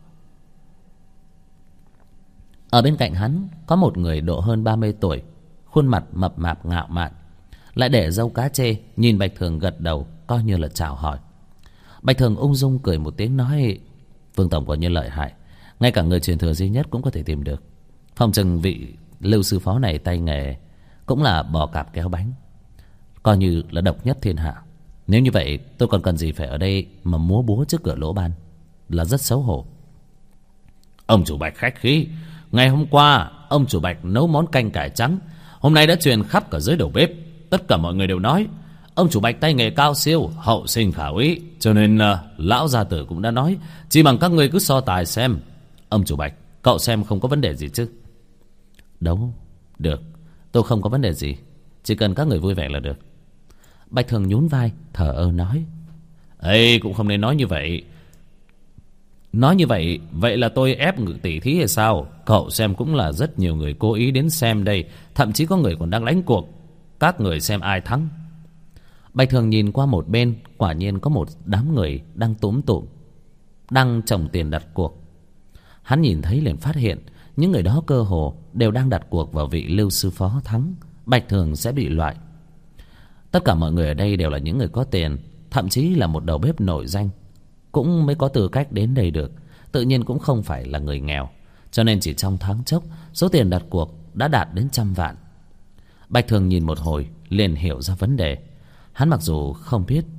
Ở bên cạnh hắn có một người độ hơn 30 tuổi, khuôn mặt mập mạp ngạo mạn, lại để râu cá chê, nhìn Bạch Thường gật đầu coi như là chào hỏi. Bạch Thường ung dung cười một tiếng nói, Vương tổng quả nhiên lợi hại, ngay cả người truyền thừa duy nhất cũng có thể tìm được. Phòng chừng vị Lưu sư phó này tay nghề cũng là bò cạp kéo bánh, coi như là độc nhất thiên hạ. Nếu như vậy tôi còn cần gì phải ở đây mà múa búa trước cửa lỗ ban, là rất xấu hổ. Ông chủ Bạch khách khí. Ngày hôm qua ông chủ Bạch nấu món canh cải trắng, hôm nay đã truyền khắp cả giới đầu bếp. Tất cả mọi người đều nói ông chủ Bạch tay nghề cao siêu, hậu sinh khả úy. Cho nên lão gia tử cũng đã nói chỉ bằng các người cứ so tài xem. Ông chủ Bạch, cậu xem không có vấn đề gì chứ? Đấu được, tôi không có vấn đề gì, chỉ cần các người vui vẻ là được. Bạch Thường nhún vai thờ ơ nói, ấy cũng không nên nói như vậy. Nói như vậy, vậy là tôi ép ngự tỷ thí hay sao? Cậu xem cũng là rất nhiều người cố ý đến xem đây, thậm chí có người còn đang đánh cuộc. Các người xem ai thắng. Bạch Thường nhìn qua một bên, quả nhiên có một đám người đang túm tụm, đang chồng tiền đặt cuộc. Hắn nhìn thấy liền phát hiện những người đó cơ hồ đều đang đặt cuộc vào vị Lưu sư phó thắng, Bạch Thường sẽ bị loại. Tất cả mọi người ở đây đều là những người có tiền, thậm chí là một đầu bếp nổi danh cũng mới có tư cách đến đây được, tự nhiên cũng không phải là người nghèo. Cho nên chỉ trong thoáng chốc, số tiền đặt cuộc đã đạt đến 100 vạn. Bạch Thường nhìn một hồi liền hiểu ra vấn đề. Hắn mặc dù không biết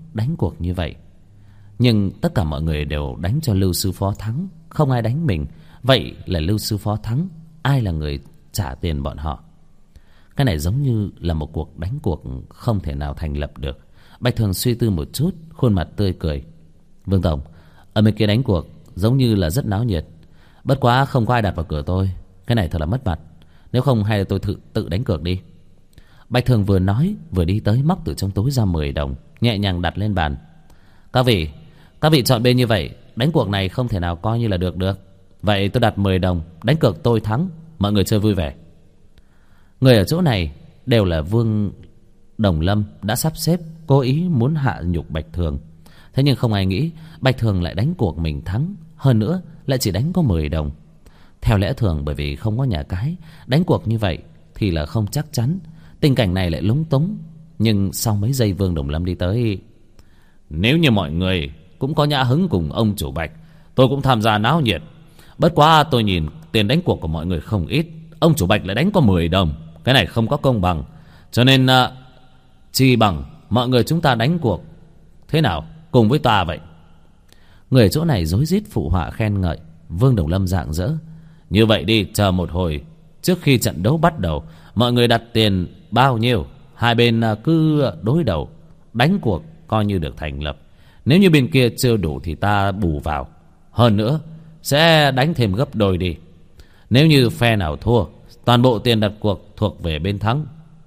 đánh cuộc như vậy. Nhưng tất cả mọi người đều đánh cho Lưu sư phó thắng, không ai đánh mình. Vậy là Lưu sư phó thắng, ai là người trả tiền bọn họ? Cái này giống như là một cuộc đánh cuộc không thể nào thành lập được. Bạch Thường suy tư một chút, khuôn mặt tươi cười. Vương tổng, ở bên kia đánh cuộc giống như là rất náo nhiệt. Bất quá không có ai đặt vào cửa tôi. Cái này thật là mất mặt. Nếu không hay là tôi tự đánh cược đi. Bạch Thường vừa nói vừa đi tới móc từ trong túi ra 10 đồng, nhẹ nhàng đặt lên bàn. Các vị chọn bên như vậy, đánh cuộc này không thể nào coi như là được. Vậy tôi đặt 10 đồng, đánh cược tôi thắng, mọi người chơi vui vẻ. Người ở chỗ này đều là Vương Đồng Lâm đã sắp xếp, cố ý muốn hạ nhục Bạch Thường. Thế nhưng không ai nghĩ Bạch Thường lại đánh cuộc mình thắng, hơn nữa lại chỉ đánh có 10 đồng. Theo lẽ thường, bởi vì không có nhà cái, đánh cuộc như vậy thì là không chắc chắn. Tình cảnh này lại lúng túng. Nhưng sau mấy giây Vương Đồng Lâm đi tới. Nếu như mọi người cũng có nhã hứng cùng ông chủ Bạch, tôi cũng tham gia náo nhiệt. Bất quá tôi nhìn tiền đánh cuộc của mọi người không ít, ông chủ Bạch lại đánh có 10 đồng. Cái này không có công bằng. Cho nên chi bằng mọi người chúng ta đánh cuộc. Thế nào, cùng với ta vậy? Người ở chỗ này rối rít phụ họa khen ngợi. Vương Đồng Lâm rạng rỡ. Như vậy đi, chờ một hồi, trước khi trận đấu bắt đầu, mọi người đặt tiền bao nhiêu, hai bên cứ đối đầu, đánh cuộc coi như được thành lập. Nếu như bên kia chưa đủ thì ta bù vào. Hơn nữa sẽ đánh thêm gấp đôi đi. Nếu như phe nào thua, toàn bộ tiền đặt cuộc thuộc về bên thắng.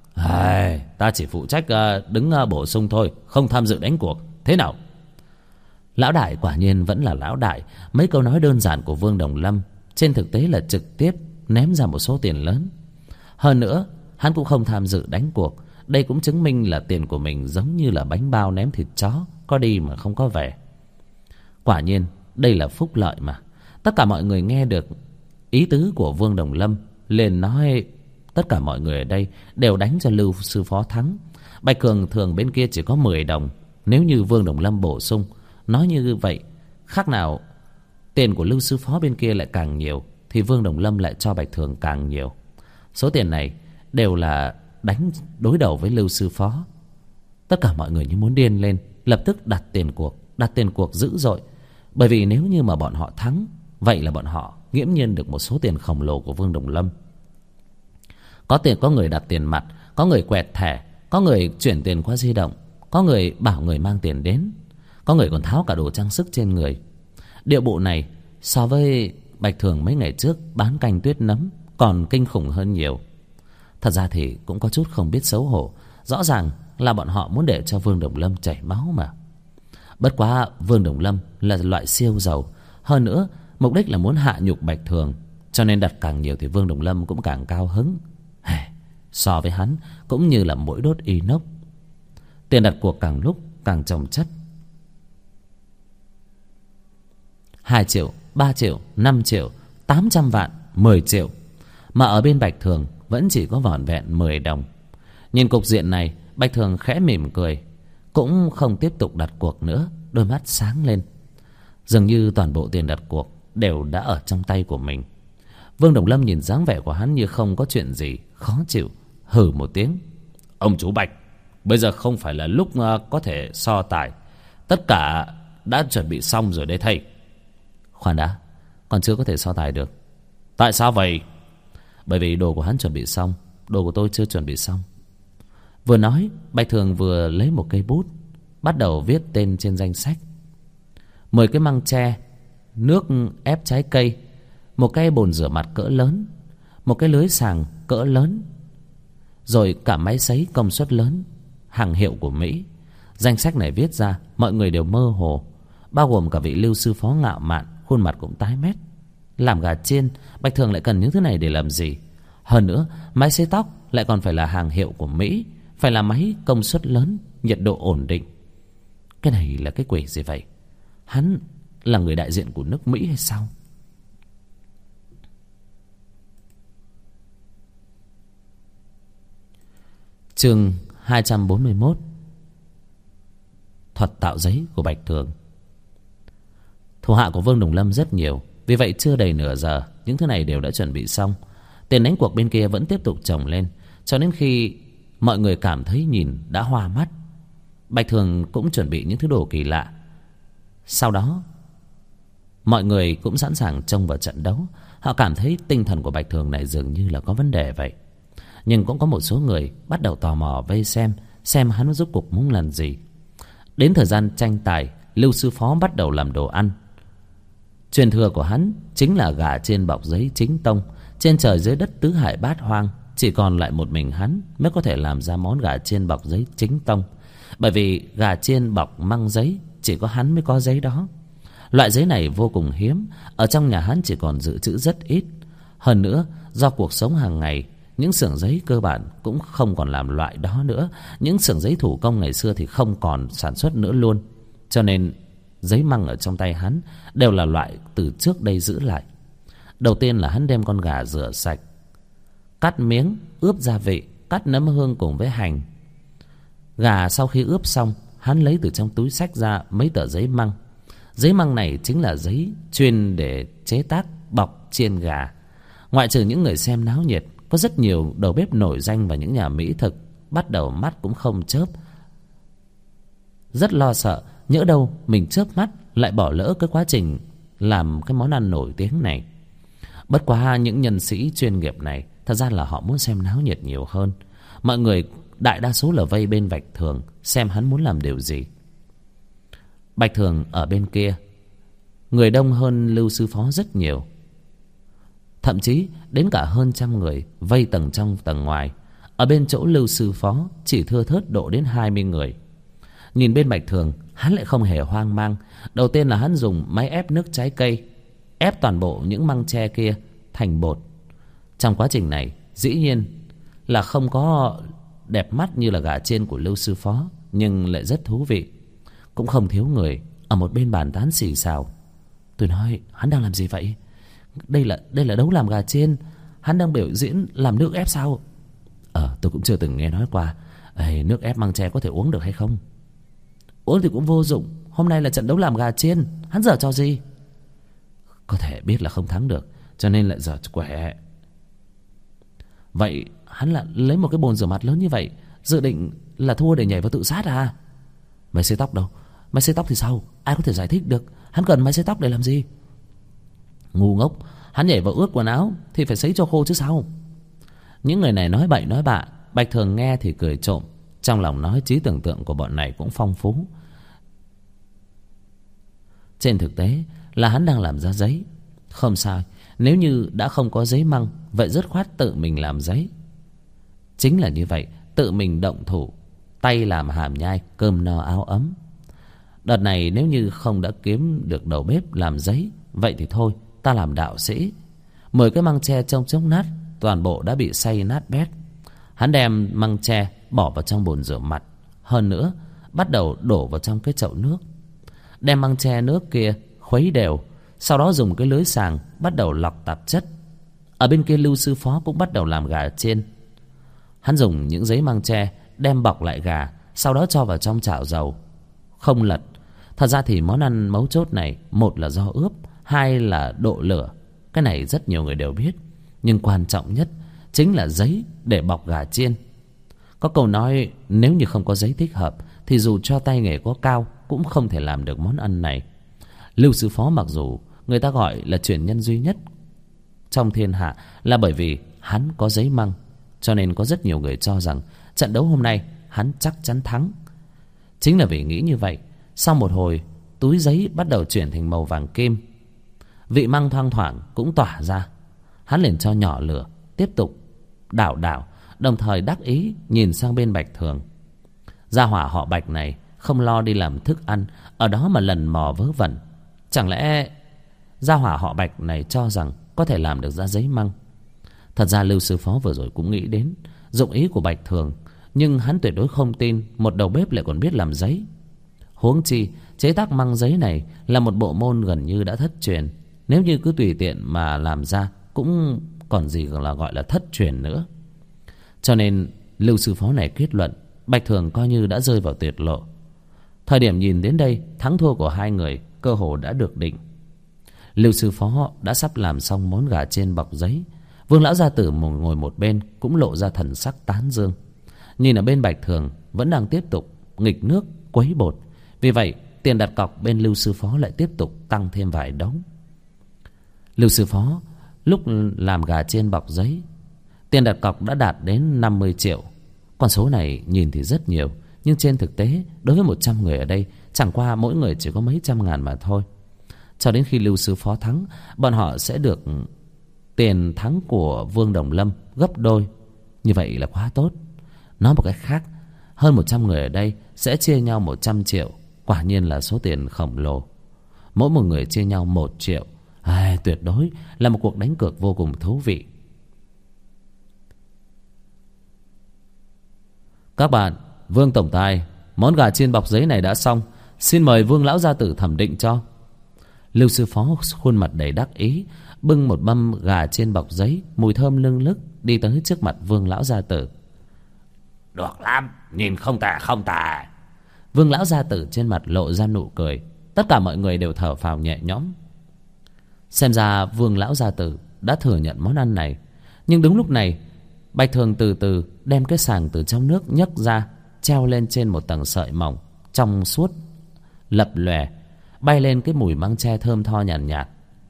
Ta chỉ phụ trách đứng bổ sung thôi, không tham dự đánh cuộc. Thế nào? Lão đại quả nhiên vẫn là lão đại. Mấy câu nói đơn giản của Vương Đồng Lâm trên thực tế là trực tiếp ném ra một số tiền lớn. Hơn nữa hắn cũng không tham dự đánh cuộc. Đây cũng chứng minh là tiền của mình giống như là bánh bao ném thịt chó, có đi mà không có về. Quả nhiên đây là phúc lợi mà. Tất cả mọi người nghe được ý tứ của Vương Đồng Lâm, liền nói tất cả mọi người ở đây đều đánh cho Lưu sư phó thắng. Bạch Thường bên kia chỉ có 10 đồng. Nếu như Vương Đồng Lâm bổ sung, nói như vậy khác nào tiền của Lưu sư phó bên kia lại càng nhiều, thì Vương Đồng Lâm lại cho Bạch Thường càng nhiều. Số tiền này đều là đánh đối đầu với Lưu sư phó. Tất cả mọi người như muốn điên lên, lập tức đặt tiền cuộc dữ dội. Bởi vì nếu như mà bọn họ thắng, vậy là bọn họ nghiễm nhiên được một số tiền khổng lồ của Vương Đồng Lâm. Có người đặt tiền mặt, có người quẹt thẻ, có người chuyển tiền qua di động, có người bảo người mang tiền đến, có người còn tháo cả đồ trang sức trên người. Điệu bộ này so với Bạch Thường mấy ngày trước bán canh tuyết nấm còn kinh khủng hơn nhiều. Thật ra thì cũng có chút không biết xấu hổ. Rõ ràng là bọn họ muốn để cho Vương Đồng Lâm chảy máu mà. Bất quá Vương Đồng Lâm là loại siêu giàu, hơn nữa mục đích là muốn hạ nhục Bạch Thường, cho nên đặt càng nhiều thì Vương Đồng Lâm cũng càng cao hứng. So với hắn cũng như là mũi đốt inox. Tiền đặt cuộc càng lúc càng chồng chất. 2 triệu, 3 triệu, 5 triệu, 800 vạn, 10 triệu. Mà ở bên Bạch Thường vẫn chỉ có vỏn vẹn 10 đồng. Nhìn cục diện này, Bạch Thường khẽ mỉm cười, cũng không tiếp tục đặt cuộc nữa. Đôi mắt sáng lên. Dường như toàn bộ tiền đặt cuộc đều đã ở trong tay của mình. Vương Đồng Lâm nhìn dáng vẻ của hắn như không có chuyện gì, khó chịu, hừ một tiếng. Ông chủ Bạch, bây giờ không phải là lúc có thể so tài. Tất cả đã chuẩn bị xong rồi đấy thầy. Khoan đã, còn chưa có thể so tài được. Tại sao vậy? Bởi vì đồ của hắn chuẩn bị xong, đồ của tôi chưa chuẩn bị xong. Vừa nói, Bạch Thường vừa lấy một cây bút, bắt đầu viết tên trên danh sách. 10 cái măng tre, nước ép trái cây, một cái bồn rửa mặt cỡ lớn, một cái lưới sàng cỡ lớn, rồi cả máy sấy công suất lớn, hàng hiệu của Mỹ. Danh sách này viết ra, mọi người đều mơ hồ, bao gồm cả vị Lưu sư phó ngạo mạn, khuôn mặt cũng tái mét. Làm gà chiên, Bạch Thường lại cần những thứ này để làm gì? Hơn nữa, máy sấy tóc lại còn phải là hàng hiệu của Mỹ, phải là máy công suất lớn, nhiệt độ ổn định. Cái này là cái quỷ gì vậy? Hắn là người đại diện của nước Mỹ hay sao? Chương 241. Thuật tạo giấy của Bạch Thường. Thủ hạ của Vương Đồng Lâm rất nhiều, vì vậy chưa đầy nửa giờ những thứ này đều đã chuẩn bị xong. Tiền đánh cuộc bên kia vẫn tiếp tục chồng lên, cho đến khi mọi người cảm thấy nhìn đã hoa mắt. Bạch Thường cũng chuẩn bị những thứ đồ kỳ lạ. Sau đó mọi người cũng sẵn sàng trông vào trận đấu. Họ cảm thấy tinh thần của Bạch Thường này dường như là có vấn đề vậy. Nhưng cũng có một số người bắt đầu tò mò vây xem hắn rốt cuộc muốn làm gì. Đến thời gian tranh tài, Lưu sư phó bắt đầu làm đồ ăn. Truyền thừa của hắn chính là gà chiên bọc giấy chính tông. Trên trời dưới đất tứ hải bát hoang, chỉ còn lại một mình hắn mới có thể làm ra món gà chiên bọc giấy chính tông. Bởi vì gà chiên bọc măng giấy chỉ có hắn mới có giấy đó. Loại giấy này vô cùng hiếm, ở trong nhà hắn chỉ còn dự trữ rất ít. Hơn nữa, do cuộc sống hàng ngày, những xưởng giấy cơ bản cũng không còn làm loại đó nữa. Những xưởng giấy thủ công ngày xưa thì không còn sản xuất nữa luôn. Cho nên giấy măng ở trong tay hắn đều là loại từ trước đây giữ lại. Đầu tiên là hắn đem con gà rửa sạch, cắt miếng, ướp gia vị, cắt nấm hương cùng với hành. Gà sau khi ướp xong, hắn lấy từ trong túi xách ra mấy tờ giấy măng. Giấy măng này chính là giấy chuyên để chế tác bọc chiên gà. Ngoại trừ những người xem náo nhiệt, có rất nhiều đầu bếp nổi danh và những nhà mỹ thực bắt đầu mắt cũng không chớp, rất lo sợ nhỡ đâu mình chớp mắt lại bỏ lỡ cái quá trình làm cái món ăn nổi tiếng này. Bất quá những nhân sĩ chuyên nghiệp này thật ra là họ muốn xem náo nhiệt nhiều hơn. Mọi người đại đa số là vây bên Bạch Thường xem hắn muốn làm điều gì. Bạch Thường ở bên kia, người đông hơn Lưu sư phó rất nhiều. Thậm chí đến cả hơn trăm người vây tầng trong tầng ngoài. Ở bên chỗ Lưu sư phó chỉ thưa thớt độ đến 20 người. Nhìn bên Bạch Thường, hắn lại không hề hoang mang. Đầu tiên là hắn dùng máy ép nước trái cây ép toàn bộ những măng tre kia thành bột. Trong quá trình này dĩ nhiên là không có đẹp mắt như là gà chiên của Lưu sư phó, nhưng lại rất thú vị. Cũng không thiếu người ở một bên bàn tán xì xào. Tôi nói hắn đang làm gì vậy? Đây là đấu làm gà chiên, hắn đang biểu diễn làm nước ép sao? Tôi cũng chưa từng nghe nói qua. Nước ép măng tre có thể uống được hay không? Uống thì cũng vô dụng. Hôm nay là trận đấu làm gà chiên, hắn giở trò gì? Có thể biết là không thắng được, cho nên lại giở quẻ. Vậy hắn lại lấy một cái bồn rửa mặt lớn như vậy, dự định là thua để nhảy vào tự sát à? Máy xấy tóc đâu? Máy xấy tóc thì sao? Ai có thể giải thích được? Hắn cần máy xấy tóc để làm gì? Ngu ngốc, hắn nhảy vào ướt quần áo thì phải sấy cho khô chứ sao? Những người này nói bậy nói bạ. Bạch Thường nghe thì cười trộm, trong lòng nói trí tưởng tượng của bọn này cũng phong phú. Trên thực tế là hắn đang làm ra giấy. Không sai, nếu như đã không có giấy măng, vậy dứt khoát tự mình làm giấy. Chính là như vậy, tự mình động thủ, tay làm hàm nhai, cơm no áo ấm. Đợt này nếu như không đã kiếm được đầu bếp làm giấy, vậy thì thôi, ta làm đạo sĩ. 10 cái măng tre trong chốc nát, toàn bộ đã bị xay nát bét. Hắn đem măng tre bỏ vào trong bồn rửa mặt. Hơn nữa bắt đầu đổ vào trong cái chậu nước. Đem măng tre nước kia khuấy đều, sau đó dùng cái lưới sàng bắt đầu lọc tạp chất. Ở bên kia Lưu sư phó cũng bắt đầu làm gà chiên. Hắn dùng những giấy măng tre đem bọc lại gà, sau đó cho vào trong chảo dầu, không lật. Thật ra thì món ăn mấu chốt này, một là do ướp, hai là độ lửa. Cái này rất nhiều người đều biết, nhưng quan trọng nhất chính là giấy để bọc gà chiên. Có câu nói nếu như không có giấy thích hợp thì dù cho tay nghề có cao cũng không thể làm được món ăn này. Lưu sư phó mặc dù người ta gọi là truyền nhân duy nhất trong thiên hạ là bởi vì hắn có giấy măng, cho nên có rất nhiều người cho rằng trận đấu hôm nay hắn chắc chắn thắng. Chính là vì nghĩ như vậy, sau một hồi túi giấy bắt đầu chuyển thành màu vàng kim, vị măng thoang thoảng cũng tỏa ra. Hắn liền cho nhỏ lửa, tiếp tục đảo đảo, đồng thời đắc ý nhìn sang bên Bạch Thường. Gia hỏa họ Bạch này không lo đi làm thức ăn, ở đó mà lần mò vớ vẩn. Chẳng lẽ gia hỏa họ Bạch này cho rằng có thể làm được ra giấy măng? Thật ra Lưu sư phó vừa rồi cũng nghĩ đến dụng ý của Bạch Thường, nhưng hắn tuyệt đối không tin một đầu bếp lại còn biết làm giấy. Huống chi chế tác măng giấy này là một bộ môn gần như đã thất truyền. Nếu như cứ tùy tiện mà làm ra cũng còn gì là gọi là thất truyền nữa. Cho nên Lưu sư phó này kết luận Bạch Thường coi như đã rơi vào tuyệt lộ. Thời điểm nhìn đến đây, thắng thua của hai người cơ hồ đã được định. Lưu sư phó đã sắp làm xong món gà chiên bọc giấy. Vương lão gia tử ngồi một bên cũng lộ ra thần sắc tán dương. Nhìn ở bên Bạch Thường vẫn đang tiếp tục nghịch nước quấy bột. Vì vậy tiền đặt cọc bên Lưu sư phó lại tiếp tục tăng thêm vài đống. Lưu sư phó lúc làm gà chiên bọc giấy, tiền đặt cọc đã đạt đến 50 triệu. Con số này nhìn thì rất nhiều, nhưng trên thực tế đối với 100 người ở đây, chẳng qua mỗi người chỉ có mấy trăm ngàn mà thôi. Cho đến khi Lưu sư phó thắng, bọn họ sẽ được tiền thắng của Vương Đồng Lâm gấp đôi. Như vậy là quá tốt. Nói một cách khác, hơn 100 người ở đây sẽ chia nhau 100 triệu. Quả nhiên là số tiền khổng lồ. Mỗi một người chia nhau 1 triệu. Tuyệt đối là một cuộc đánh cược vô cùng thú vị. Các bạn, Vương tổng tài, món gà chiên bọc giấy này đã xong, xin mời Vương lão gia tử thẩm định cho. Lưu sư phó khuôn mặt đầy đắc ý, bưng một mâm gà chiên bọc giấy mùi thơm lưng lức đi tới trước mặt Vương lão gia tử. Được lắm, nhìn không tệ không tệ. Vương lão gia tử trên mặt lộ ra nụ cười. Tất cả mọi người đều thở phào nhẹ nhõm. Xem ra Vương lão gia tử đã thừa nhận món ăn này. Nhưng đúng lúc này, Bạch Thường từ từ đem cái sàng từ trong nước nhấc ra, treo lên trên một tầng sợi mỏng trong suốt lập lòe, bay lên cái mùi măng tre thơm tho nhàn nhạt.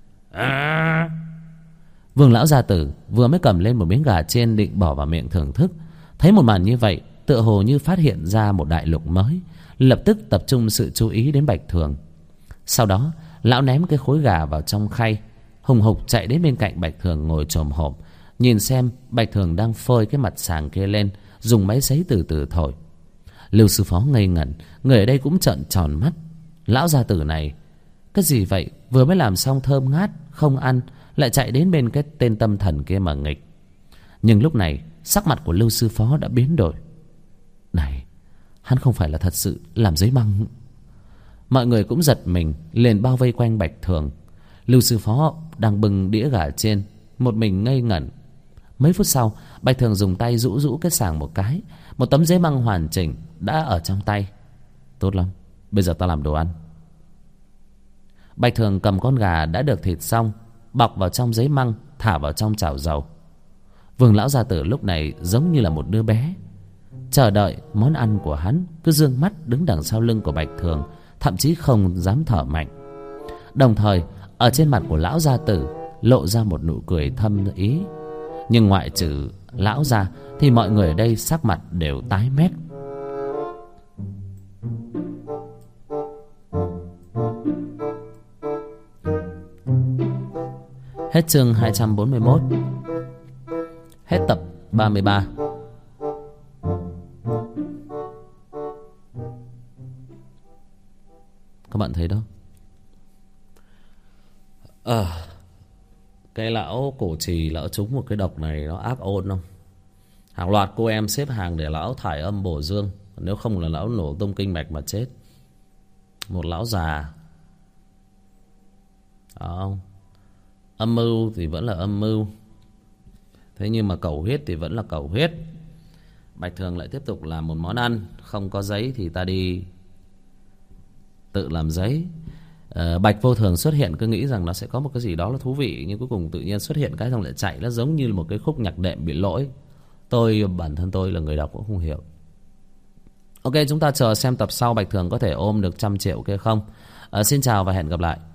Vương lão gia tử vừa mới cầm lên một miếng gà chiên định bỏ vào miệng thưởng thức, thấy một màn như vậy, tựa hồ như phát hiện ra một đại lục mới, lập tức tập trung sự chú ý đến Bạch Thường. Sau đó lão ném cái khối gà vào trong khay, hùng hục chạy đến bên cạnh Bạch Thường ngồi chồm hổm, nhìn xem Bạch Thường đang phơi cái mặt sàng kia lên, dùng máy sấy từ từ thổi. Lưu sư phó ngây ngẩn, người ở đây cũng trợn tròn mắt. Lão gia tử này cái gì vậy? Vừa mới làm xong thơm ngát không ăn, lại chạy đến bên cái tên tâm thần kia mà nghịch. Nhưng lúc này sắc mặt của Lưu sư phó đã biến đổi. Này, hắn không phải là thật sự làm giấy măng? Mọi người cũng giật mình, liền bao vây quanh Bạch Thường. Lưu sư phó đang bưng đĩa gà chiên, một mình ngây ngẩn. Mấy phút sau, Bạch Thường dùng tay rũ rũ cái sàng một cái, một tấm giấy măng hoàn chỉnh đã ở trong tay. Tốt lắm, bây giờ ta làm đồ ăn. Bạch Thường cầm con gà đã được thịt xong, bọc vào trong giấy măng, thả vào trong chảo dầu. Vương lão gia tử lúc này giống như là một đứa bé, chờ đợi món ăn của hắn, cứ dương mắt đứng đằng sau lưng của Bạch Thường, thậm chí không dám thở mạnh. Đồng thời ở trên mặt của lão gia tử lộ ra một nụ cười thâm ý. Nhưng ngoại trừ lão ra thì mọi người ở đây sắc mặt đều tái mét. Hết chương 241. Hết tập 33. Các bạn thấy đâu? Cái lão cổ trì, lão trúng một cái độc này nó ác ôn không? Hàng loạt cô em xếp hàng để lão thải âm bổ dương, nếu không là lão nổ tung kinh mạch mà chết. Một lão già. Không, âm mưu thì vẫn là âm mưu, thế nhưng mà cầu huyết thì vẫn là cầu huyết. Bạch Thường lại tiếp tục làm một món ăn. Không có giấy thì ta đi tự làm giấy. Bạch Vô Thường xuất hiện cứ nghĩ rằng nó sẽ có một cái gì đó là thú vị, nhưng cuối cùng tự nhiên xuất hiện cái xong lại chạy. Nó giống như là một cái khúc nhạc đệm bị lỗi. Bản thân tôi là người đọc cũng không hiểu. Ok, chúng ta chờ xem tập sau Bạch Thường có thể ôm được 100 triệu kia không. Xin chào và hẹn gặp lại.